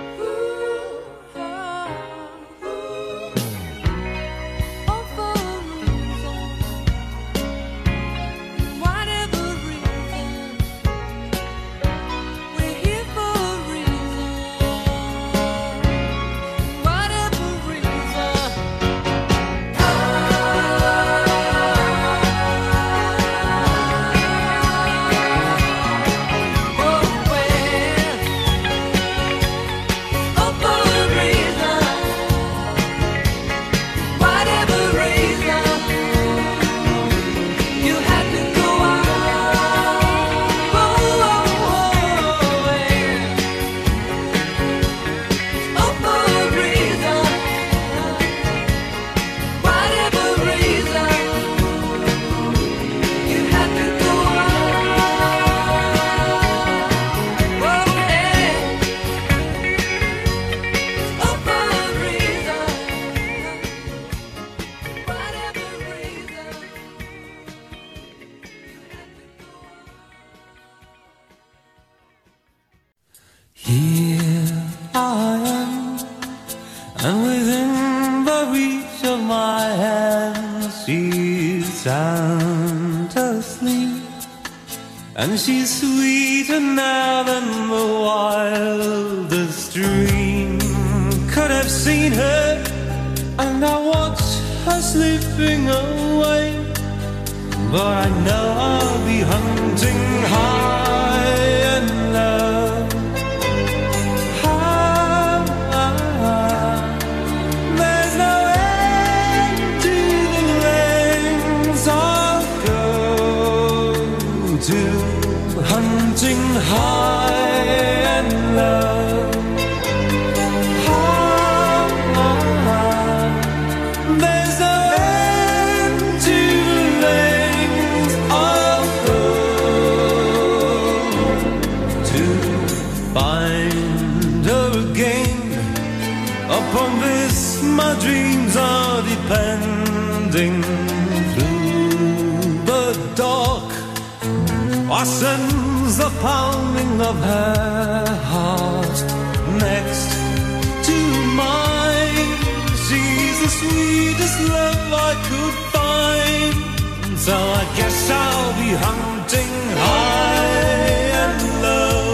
Here I am, and within the reach of my hand, she's sound asleep, and she's sweeter now than the wildest dream could have seen her. And I watch her slipping away, but I know I'll be hunting high and low. There's no end to the pending through the dark, or sends the pounding of her heart next to mine. She's the sweetest love I could find, so I guess I'll be hunting high and low.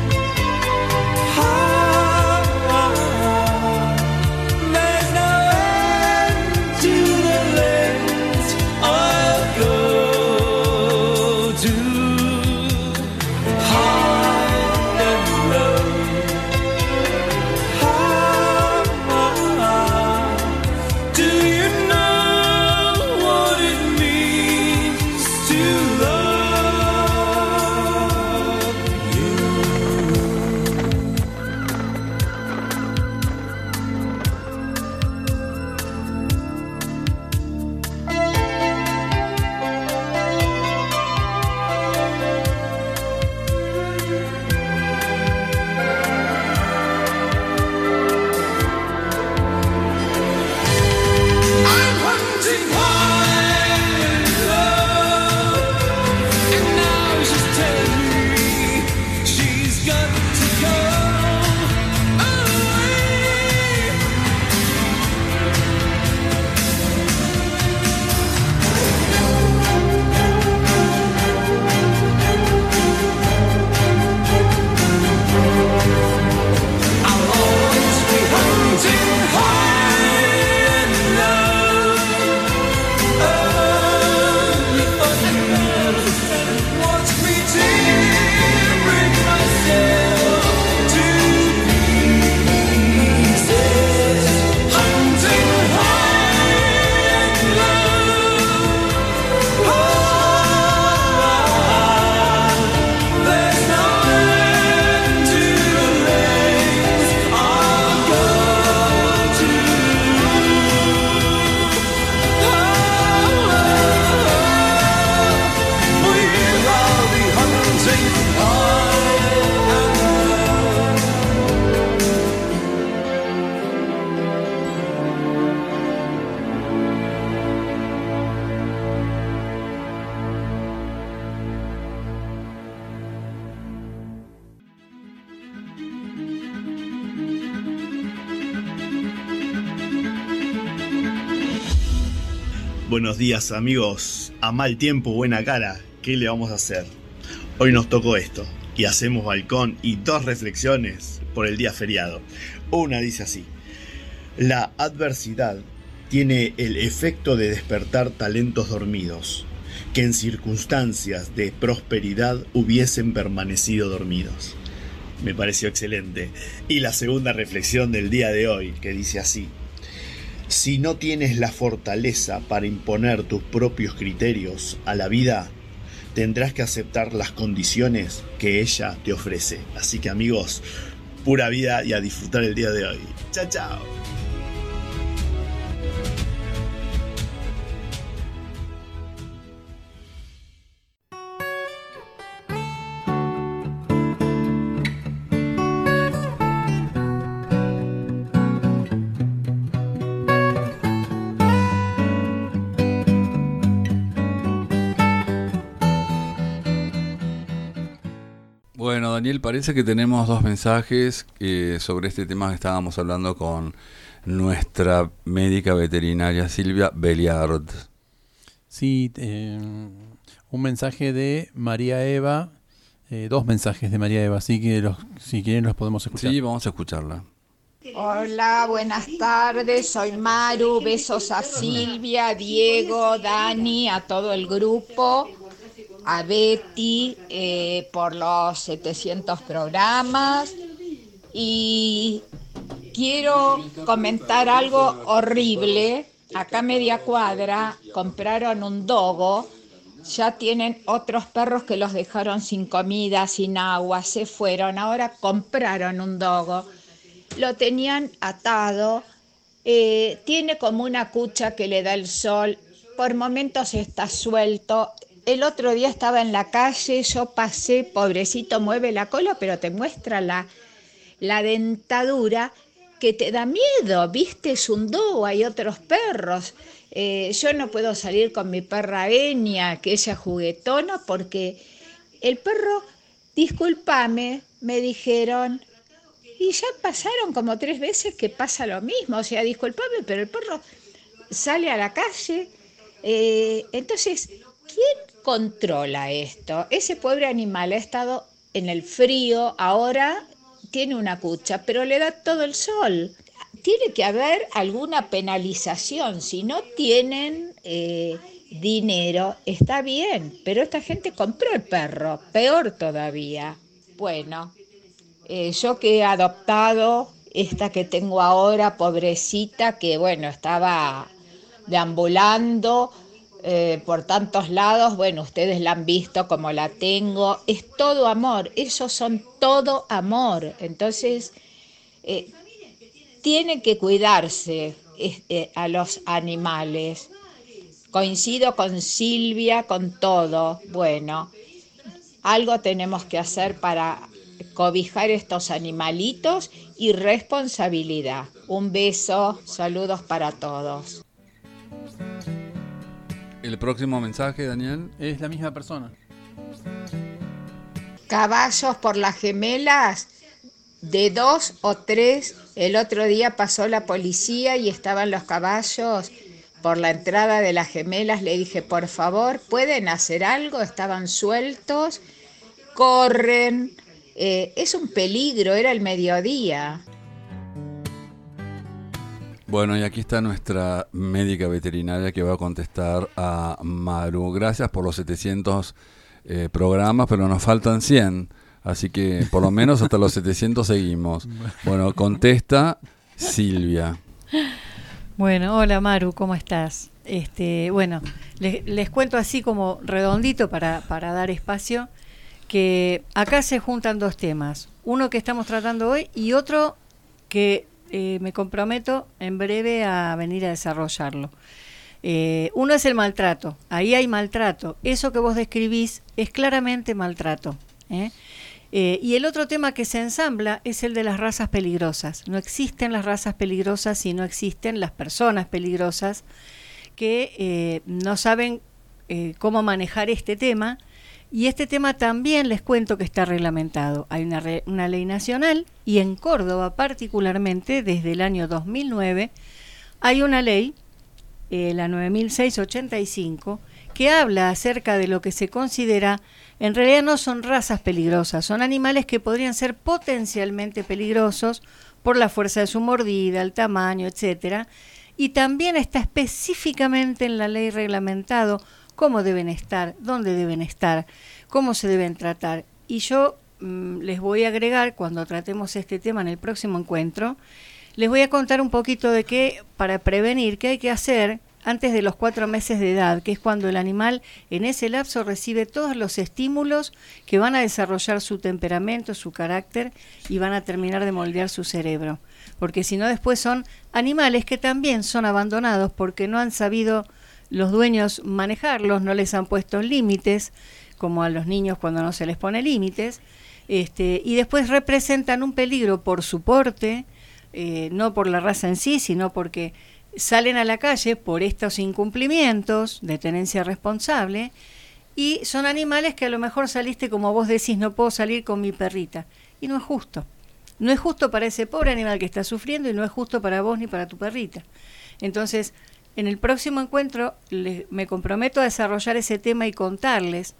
Buenos días amigos, a mal tiempo buena cara, ¿qué le vamos a hacer? Hoy nos tocó esto, y hacemos balcón y dos reflexiones por el día feriado. Una dice así: la adversidad tiene el efecto de despertar talentos dormidos, que en circunstancias de prosperidad hubiesen permanecido dormidos. Me pareció excelente. Y la segunda reflexión del día de hoy, que dice así: si no tienes la fortaleza para imponer tus propios criterios a la vida, tendrás que aceptar las condiciones que ella te ofrece. Así que amigos, pura vida y a disfrutar el día de hoy. Chao, chao. Bueno, Daniel, parece que tenemos dos mensajes eh, sobre este tema que estábamos hablando con nuestra médica veterinaria Silvia Belliard. Sí, eh, un mensaje de María Eva, eh, dos mensajes de María Eva, así que los, si quieren los podemos escuchar. Sí, vamos a escucharla. Hola, buenas tardes, soy Maru, besos a Silvia, Diego, Dani, a todo el grupo, a Betty eh, por los setecientos programas, y quiero comentar algo horrible. Acá a media cuadra compraron un dogo, ya tienen otros perros que los dejaron sin comida, sin agua, se fueron, ahora compraron un dogo, lo tenían atado, eh, tiene como una cucha que le da el sol, por momentos está suelto. El otro día estaba en la calle, yo pasé, pobrecito, mueve la cola, pero te muestra la, la dentadura, que te da miedo, viste, es un dúo, hay otros perros. Eh, yo no puedo salir con mi perra Enya, que ella juguetona, porque el perro, discúlpame, me dijeron, y ya pasaron como tres veces que pasa lo mismo, o sea, discúlpame, pero el perro sale a la calle. Eh, entonces, ¿quién controla esto? Ese pobre animal ha estado en el frío, ahora tiene una cucha, pero le da todo el sol. Tiene que haber alguna penalización. Si no tienen eh, dinero, está bien, pero esta gente compró el perro, peor todavía. Bueno, eh, yo que he adoptado esta que tengo ahora, pobrecita, que bueno, estaba deambulando eh, por tantos lados, bueno, ustedes la han visto como la tengo, es todo amor, ellos son todo amor, entonces eh, tienen que cuidarse eh, a los animales. Coincido con Silvia, con todo, bueno, algo tenemos que hacer para cobijar estos animalitos y responsabilidad. Un beso, saludos para todos. El próximo mensaje, Daniel. Es la misma persona. Caballos por las gemelas, de dos o tres. El otro día pasó la policía y estaban los caballos por la entrada de las gemelas. Le dije, por favor, ¿pueden hacer algo? Estaban sueltos, corren. Eh, es un peligro, era el mediodía. Bueno, y aquí está nuestra médica veterinaria que va a contestar a Maru. Gracias por los setecientos eh, programas, pero nos faltan cien. Así que por lo menos hasta los setecientos seguimos. Bueno, contesta Silvia. Bueno, hola Maru, ¿cómo estás? Este, bueno, les, les cuento así como redondito para, para dar espacio, que acá se juntan dos temas. Uno que estamos tratando hoy y otro que eh, me comprometo en breve a venir a desarrollarlo. Eh, uno es el maltrato. Ahí hay maltrato. Eso que vos describís es claramente maltrato, ¿eh? Eh, y el otro tema que se ensambla es el de las razas peligrosas. No existen las razas peligrosas y no existen las personas peligrosas que eh, no saben eh, cómo manejar este tema. Y este tema también les cuento que está reglamentado. Hay una, re, una ley nacional y en Córdoba particularmente desde el año dos mil nueve hay una ley, eh, la nueve mil seiscientos ochenta y cinco, que habla acerca de lo que se considera, en realidad no son razas peligrosas, son animales que podrían ser potencialmente peligrosos por la fuerza de su mordida, el tamaño, etcétera. Y también está específicamente en la ley reglamentado cómo deben estar, dónde deben estar, cómo se deben tratar. Y yo mmm, les voy a agregar, cuando tratemos este tema en el próximo encuentro, les voy a contar un poquito de qué, para prevenir, qué hay que hacer antes de los cuatro meses de edad, que es cuando el animal en ese lapso recibe todos los estímulos que van a desarrollar su temperamento, su carácter y van a terminar de moldear su cerebro. Porque si no, después son animales que también son abandonados porque no han sabido los dueños manejarlos, no les han puesto límites, como a los niños cuando no se les pone límites, este, y después representan un peligro por su porte, eh, no por la raza en sí, sino porque salen a la calle por estos incumplimientos de tenencia responsable, y son animales que a lo mejor saliste, como vos decís, no puedo salir con mi perrita, y no es justo. No es justo para ese pobre animal que está sufriendo y no es justo para vos ni para tu perrita. Entonces, en el próximo encuentro les, me comprometo a desarrollar ese tema y contarles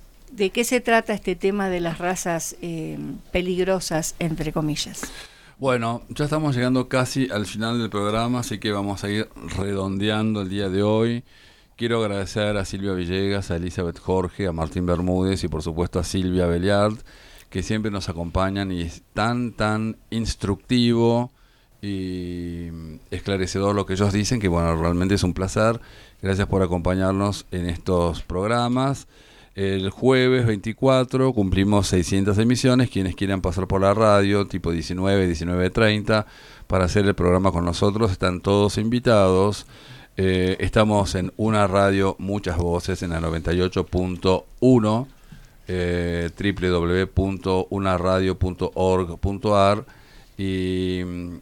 de qué se trata este tema de las razas eh, peligrosas, entre comillas. Bueno, ya estamos llegando casi al final del programa, así que vamos a ir redondeando el día de hoy. Quiero agradecer a Silvia Villegas, a Elizabeth Jorge, a Martín Bermúdez y por supuesto a Silvia Beliard, que siempre nos acompañan y es tan, tan instructivo y esclarecedor lo que ellos dicen, que bueno, realmente es un placer. Gracias por acompañarnos en estos programas. El jueves veinticuatro cumplimos seiscientas emisiones. Quienes quieran pasar por la radio, tipo diecinueve, diecinueve treinta, para hacer el programa con nosotros, están todos invitados. Eh, estamos en una radio, muchas voces, en la noventa y ocho punto uno, eh, doble u doble u doble u punto una radio punto org punto a r, y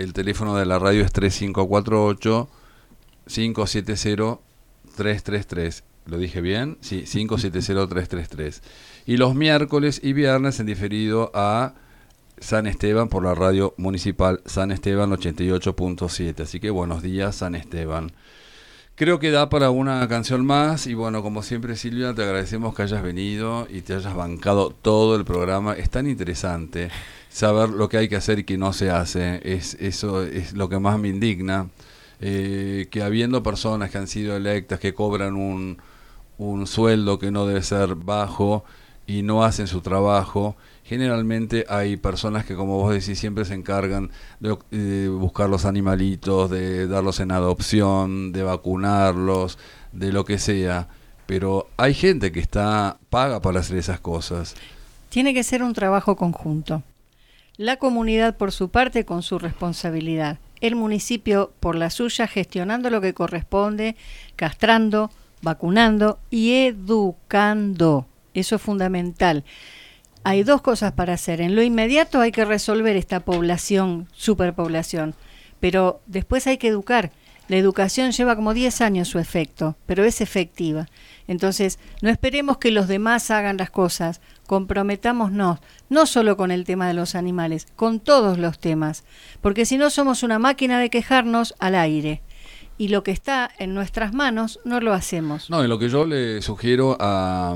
el teléfono de la radio es tres cinco cuatro ocho, cinco siete cero, tres tres tres. ¿Lo dije bien? Sí, cinco siete cero, tres tres tres. Y los miércoles y viernes en diferido a San Esteban por la radio municipal San Esteban ochenta y ocho punto siete. Así que buenos días, San Esteban. Creo que da para una canción más y bueno, como siempre, Silvia, te agradecemos que hayas venido y te hayas bancado todo el programa. Es tan interesante saber lo que hay que hacer y que no se hace. Es, eso es lo que más me indigna, eh, que habiendo personas que han sido electas, que cobran un, un sueldo que no debe ser bajo y no hacen su trabajo. Generalmente hay personas que, como vos decís, siempre se encargan de, de buscar los animalitos, de darlos en adopción, de vacunarlos, de lo que sea. Pero hay gente que está paga para hacer esas cosas. Tiene que ser un trabajo conjunto. La comunidad por su parte con su responsabilidad. El municipio por la suya gestionando lo que corresponde, castrando, vacunando y educando. Eso es fundamental. Hay dos cosas para hacer. En lo inmediato hay que resolver esta población, superpoblación, pero después hay que educar. La educación lleva como diez años su efecto, pero es efectiva. Entonces, no esperemos que los demás hagan las cosas, comprometámonos, no solo con el tema de los animales, con todos los temas, porque si no somos una máquina de quejarnos al aire. Y lo que está en nuestras manos no lo hacemos. No, y lo que yo le sugiero a...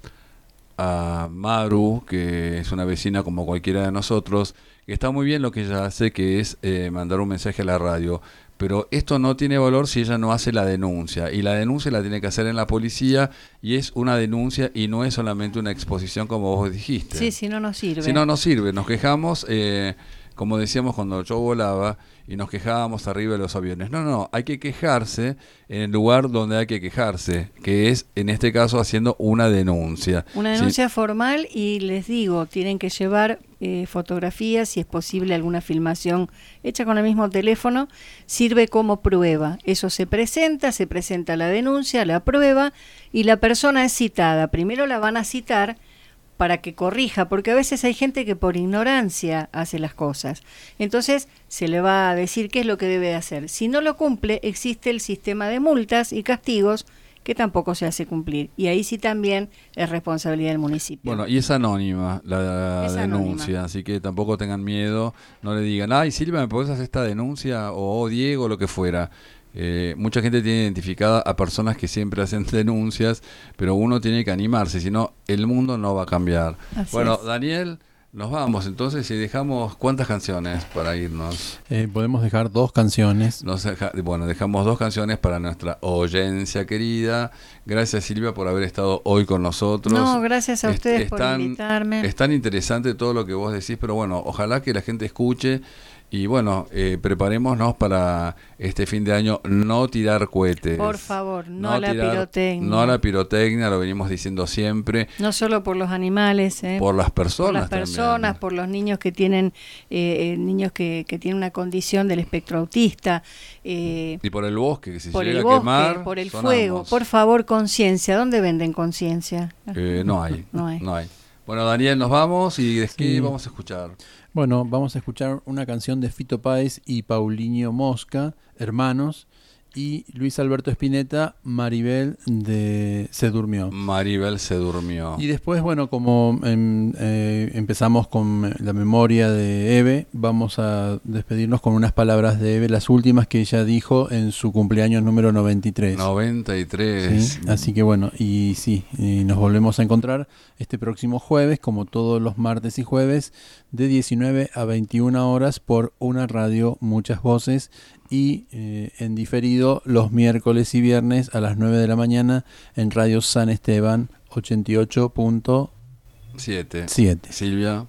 a Maru, que es una vecina como cualquiera de nosotros, que está muy bien lo que ella hace, que es eh, mandar un mensaje a la radio, pero esto no tiene valor si ella no hace la denuncia, y la denuncia la tiene que hacer en la policía, y es una denuncia y no es solamente una exposición como vos dijiste. Sí, si no nos sirve. Si no nos sirve, nos quejamos, eh, como decíamos cuando yo volaba, y nos quejábamos arriba de los aviones. No, no, hay que quejarse en el lugar donde hay que quejarse, que es, en este caso, haciendo una denuncia. Una denuncia ¿sí? formal, y les digo, tienen que llevar eh, fotografías, si es posible alguna filmación hecha con el mismo teléfono, sirve como prueba. Eso se presenta, se presenta la denuncia, la prueba, y la persona es citada. Primero la van a citar para que corrija, porque a veces hay gente que por ignorancia hace las cosas. Entonces se le va a decir qué es lo que debe hacer. Si no lo cumple, existe el sistema de multas y castigos que tampoco se hace cumplir. Y ahí sí también es responsabilidad del municipio. Bueno, y es anónima la es denuncia, anónima. Así que tampoco tengan miedo, no le digan, ay Silvia, ¿me podés hacer esta denuncia? O oh, Diego, lo que fuera. Eh, mucha gente tiene identificada a personas que siempre hacen denuncias, pero uno tiene que animarse, si no el mundo no va a cambiar. Así bueno, es. Daniel, nos vamos entonces y dejamos ¿cuántas canciones para irnos? Eh, podemos dejar dos canciones. Nos deja, bueno, dejamos dos canciones para nuestra audiencia querida. Gracias Silvia por haber estado hoy con nosotros. No, gracias a es, ustedes es por tan, invitarme. Es tan interesante todo lo que vos decís, pero bueno, ojalá que la gente escuche. Y bueno, eh, preparémonos para este fin de año no tirar cohetes. Por favor, no, no la tirar, pirotecnia. No la pirotecnia, lo venimos diciendo siempre. No solo por los animales, ¿eh? Por las personas Por las personas, también. Por los niños que tienen eh, niños que, que tienen una condición del espectro autista. Eh, y por el bosque, que si por llega el bosque, a quemar, por el sonamos. fuego. Por favor, conciencia. ¿Dónde venden conciencia? Eh, no hay, no hay. No hay. Bueno, Daniel, nos vamos y ¿de qué sí. vamos a escuchar? Bueno, vamos a escuchar una canción de Fito Páez y Paulinho Mosca, hermanos, y Luis Alberto Spinetta, Maribel de Se Durmió. Maribel se durmió. Y después, bueno, como em, eh, empezamos con la memoria de Eve, vamos a despedirnos con unas palabras de Eve, las últimas que ella dijo en su cumpleaños número noventa y tres. noventa y tres. ¿Sí? Así que bueno, y sí, y nos volvemos a encontrar este próximo jueves, como todos los martes y jueves, de diecinueve a veintiuna horas por una radio, muchas voces, y eh, en diferido los miércoles y viernes a las nueve de la mañana en Radio San Esteban ochenta y ocho punto siete. Silvia.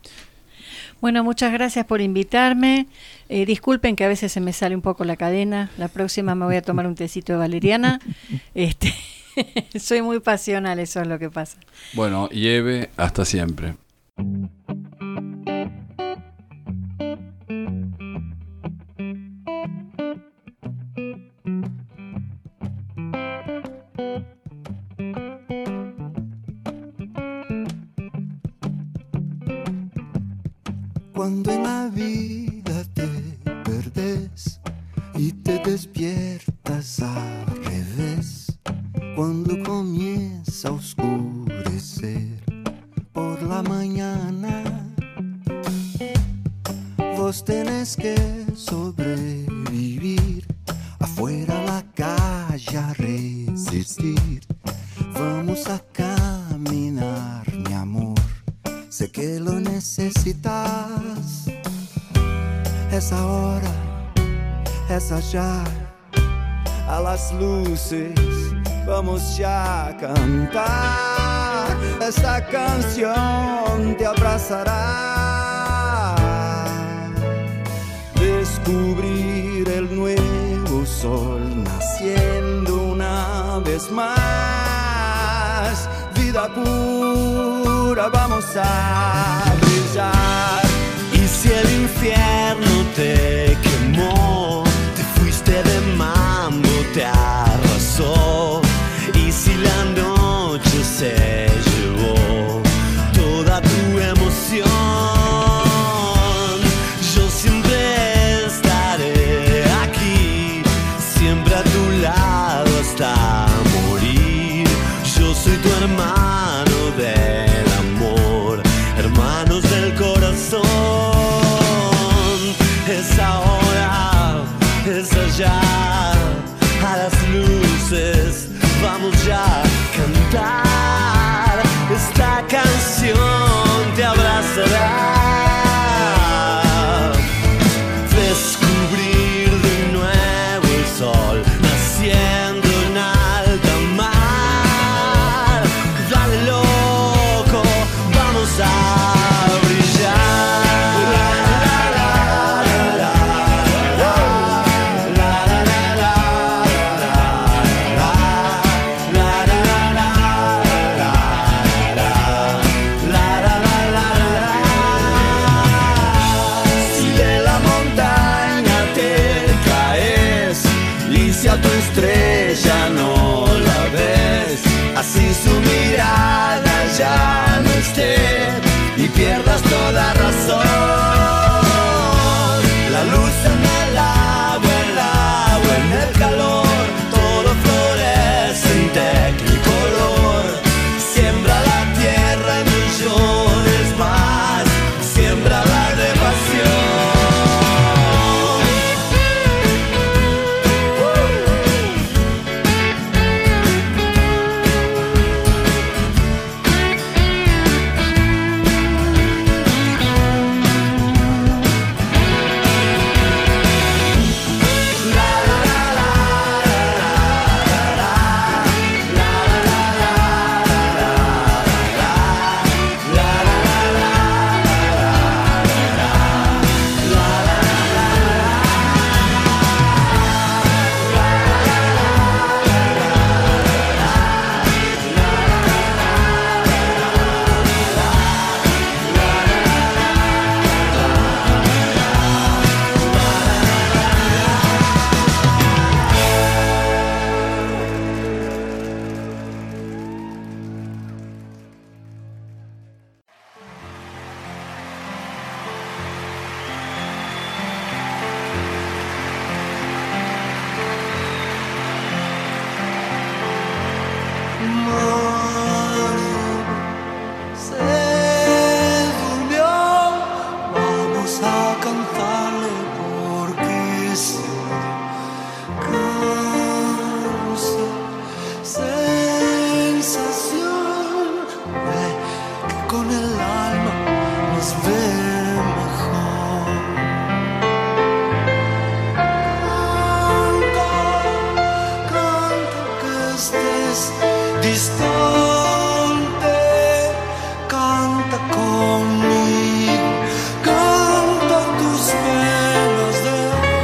Bueno, muchas gracias por invitarme. Eh, disculpen que a veces se me sale un poco la cadena. La próxima me voy a tomar un tecito de valeriana. Este, soy muy pasional, eso es lo que pasa. Bueno, y Eve, hasta siempre. Cuando en la vida te pierdes y te despiertas al revés cuando comienza a oscurecer por la mañana. Vos tenés que sobrevivir, afuera la calle a resistir. Vamos a caminar, mi amor, sé que lo necesitas. Es ahora, es allá, a las luces, vamos ya a cantar. Esta canción te abrazará. Descubrir el nuevo sol naciendo una vez más. Vida pura, vamos a brillar. Y si el infierno te quemó, te fuiste de mambo, te arrasó. Y si la noche se llevó toda tu emoción, yo siempre estaré aquí, siempre a tu lado hasta morir. Yo soy tu hermano del amor, hermanos del corazón. Es ahora, es allá, a las luces, vamos ya a cantar. Esta canción te abrazará. Descubrir de nuevo el sol naciendo en alta mar. Dale loco, vamos a brillar. Si de la montaña te caes y si a tu estrella no la ves, así su mirada ya no esté y pierdas toda razón. La luz en el agua, el agua en el calor, todo florece en tecnicolor. Siembra la tierra en millones más, siembra la de pasión. Se durmió, vamos a cantarle porque se causa sensación de que con el alma nos ve mejor. Canta, canta que estés distante, canta conmigo, canta tus penas de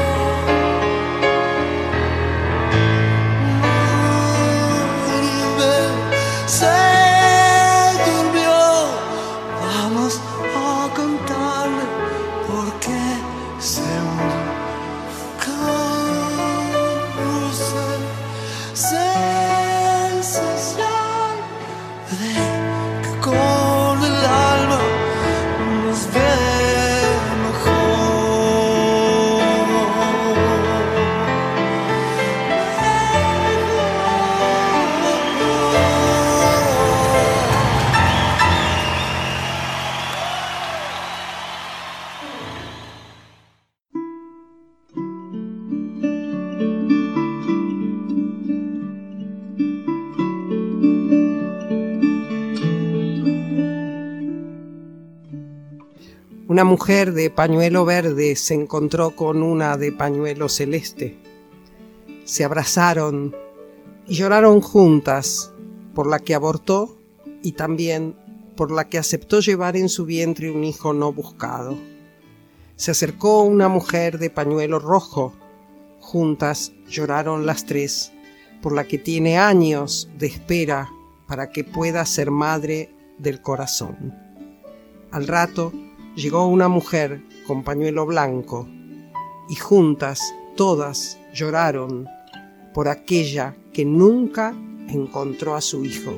hoy. Se durmió, vamos a cantarle porque se hundió. Causa sensación de que con el alma nos ve mejor. Una mujer de pañuelo verde se encontró con una de pañuelo celeste. Se abrazaron y lloraron juntas por la que abortó y también por la que aceptó llevar en su vientre un hijo no buscado. Se acercó una mujer de pañuelo rojo. Juntas lloraron las tres por la que tiene años de espera para que pueda ser madre del corazón. Al rato llegó una mujer con pañuelo blanco y juntas todas lloraron por aquella que nunca encontró a su hijo.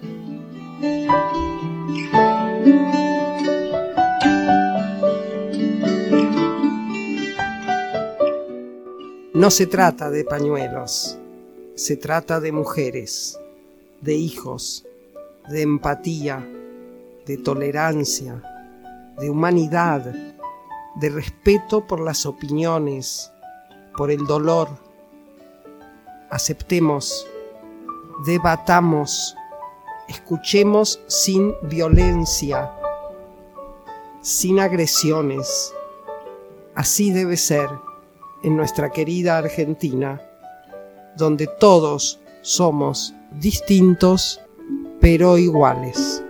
No se trata de pañuelos, se trata de mujeres, de hijos, de empatía, de tolerancia, de humanidad, de respeto por las opiniones, por el dolor. Aceptemos, debatamos, escuchemos sin violencia, sin agresiones. Así debe ser en nuestra querida Argentina, donde todos somos distintos pero iguales.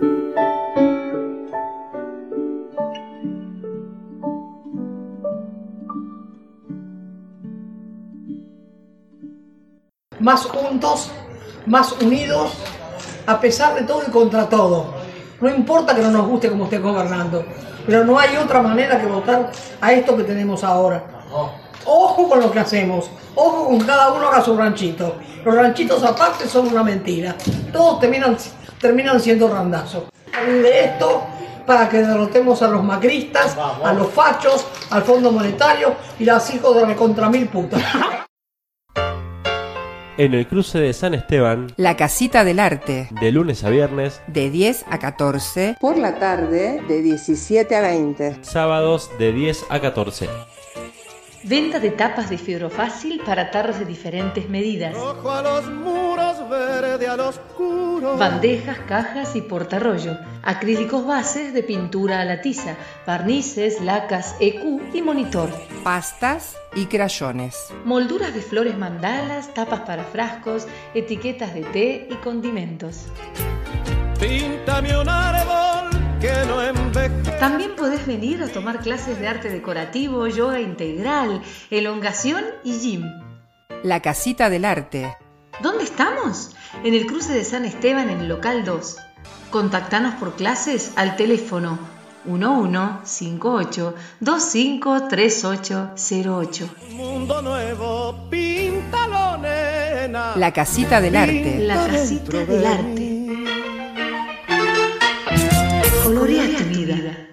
Más juntos, más unidos, a pesar de todo y contra todo. No importa que no nos guste cómo esté gobernando, pero no hay otra manera que votar a esto que tenemos ahora. Ojo con lo que hacemos, ojo con cada uno haga su ranchito. Los ranchitos aparte son una mentira, todos terminan, terminan siendo randazos. De esto para que derrotemos a los macristas, a los fachos, al Fondo Monetario y las hijos de recontra mil putas. En el cruce de San Esteban, La Casita del Arte, de lunes a viernes, de diez a catorce, por la tarde, de diecisiete a veinte, sábados de diez a catorce. Venta de tapas de fibro fácil para tarros de diferentes medidas. Rojo a los muros, verde al oscuro. Bandejas, cajas y portarrollo. Acrílicos bases de pintura a la tiza. Barnices, lacas, E Q y monitor. Pastas y crayones. Molduras de flores mandalas, tapas para frascos, etiquetas de té y condimentos. Píntame un árbol que no envejece. También podés venir a tomar clases de arte decorativo, yoga integral, elongación y gym. La Casita del Arte. ¿Dónde estamos? En el cruce de San Esteban, en el local dos. Contactanos por clases al teléfono uno uno cinco ocho dos cinco tres ocho cero ocho. Mundo nuevo, píntalo, nena. La Casita del Arte. La Casita del Arte. Colorea tu vida.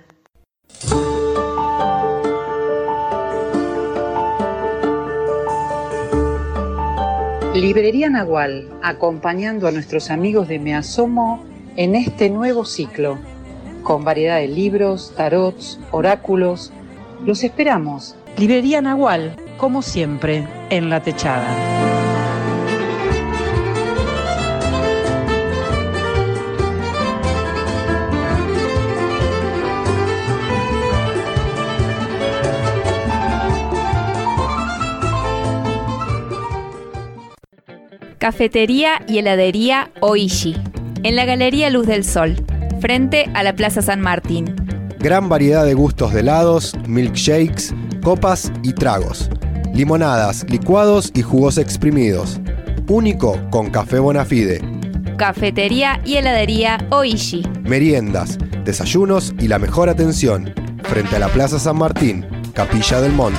Librería Nahual, acompañando a nuestros amigos de Me Asomo en este nuevo ciclo, con variedad de libros, tarots, oráculos. Los esperamos. Librería Nahual, como siempre, en La Techada. Cafetería y heladería Oishi, en la Galería Luz del Sol, frente a la Plaza San Martín. Gran variedad de gustos de helados, milkshakes, copas y tragos. Limonadas, licuados y jugos exprimidos. Único con café Bonafide. Cafetería y heladería Oishi. Meriendas, desayunos y la mejor atención. Frente a la Plaza San Martín, Capilla del Monte.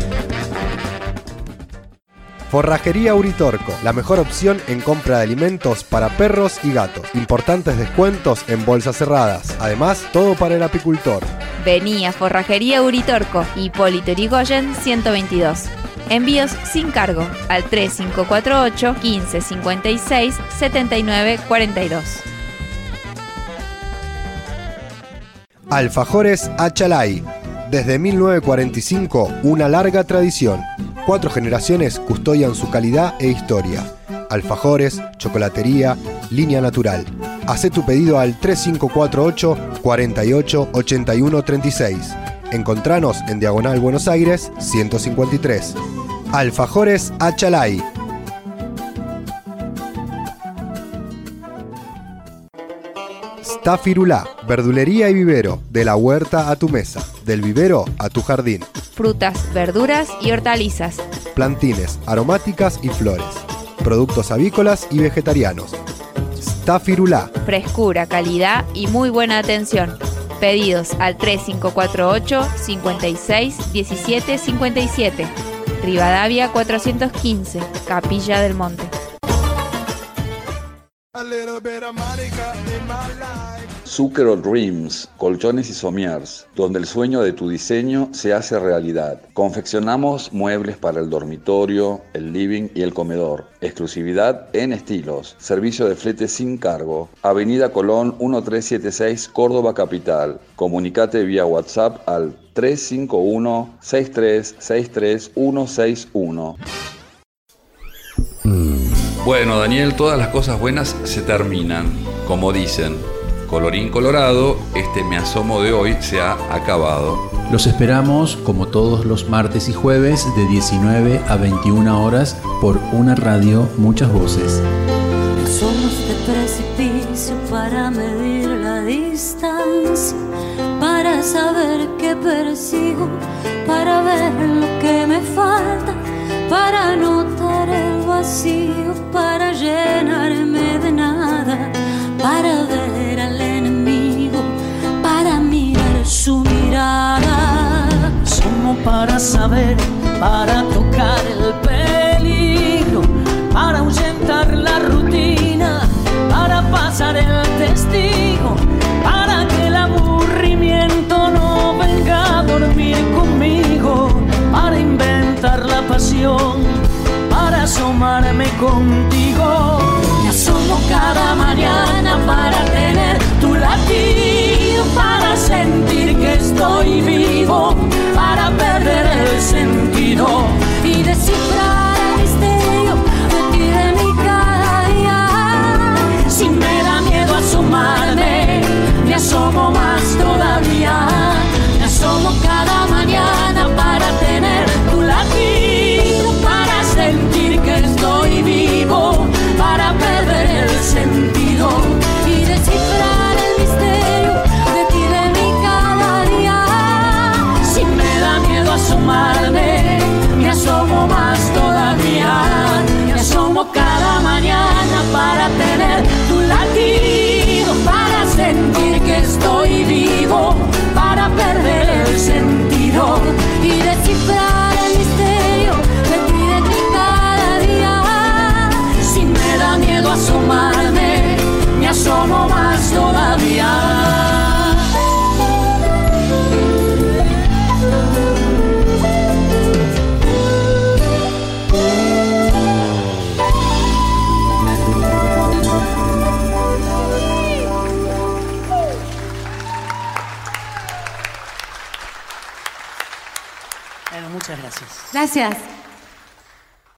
Forrajería Uritorco, la mejor opción en compra de alimentos para perros y gatos. Importantes descuentos en bolsas cerradas. Además, todo para el apicultor. Vení a Forrajería Uritorco, Hipólito Yrigoyen ciento veintidós. Envíos sin cargo al tres cinco cuatro ocho, quince cincuenta y seis, setenta y nueve cuarenta y dos. Alfajores Achalay. Desde mil novecientos cuarenta y cinco, una larga tradición. Cuatro generaciones custodian su calidad e historia. Alfajores, chocolatería, línea natural. Hacé tu pedido al tres cinco cuatro ocho, cuarenta y ocho, ochenta y uno treinta y seis. Encontranos en Diagonal Buenos Aires ciento cincuenta y tres. Alfajores Achalay. Stafirulá, verdulería y vivero, de la huerta a tu mesa, del vivero a tu jardín. Frutas, verduras y hortalizas. Plantines, aromáticas y flores. Productos avícolas y vegetarianos. Stafirulá. Frescura, calidad y muy buena atención. Pedidos al tres cinco cuatro ocho, cincuenta y seis, diecisiete cincuenta y siete. Rivadavia cuatrocientos quince, Capilla del Monte. Zucchero Dreams, colchones y somiers, donde el sueño de tu diseño se hace realidad. Confeccionamos muebles para el dormitorio, el living y el comedor. Exclusividad en estilos. Servicio de flete sin cargo. Avenida Colón mil trescientos setenta y seis, Córdoba Capital. Comunicate vía WhatsApp al tres cinco uno, seis tres seis tres uno seis uno. Bueno, Daniel, todas las cosas buenas se terminan, como dicen. Colorín colorado, este Me Asomo de hoy se ha acabado. Los esperamos como todos los martes y jueves de diecinueve a veintiuna horas por una radio, muchas voces. Somos de precipicio para medir la distancia, para saber qué persigo, para ver lo que me falta, para notar el vacío, para llenarme de nada, para ver al enemigo, para mirar su mirada. Somos para saber, para tocar el peligro, para ahuyentar la rutina, para pasar el testigo, para que el aburrimiento no venga a dormir conmigo, para inventar la pasión, para asomarme contigo. Me asomo cada mañana para tener tu latido, para sentir que estoy vivo, para perder el sentido y descifrar el misterio de ti, de mi cada día. Si me da miedo asomarme, me asomo más todavía. Me asomo cada mañana para tener tu latido, para sentir que estoy vivo, para perder el sentido y descifrar el misterio de ti, de mí cada día. Si me da miedo asomarme, me asomo más todavía. Me asomo cada mañana para tener tu latido, para sentir que estoy vivo, para perder el sentido y descifrar el misterio de ti, de ti cada día. Si me da miedo asomarme, me asomo más todavía. Bueno, muchas gracias. Gracias.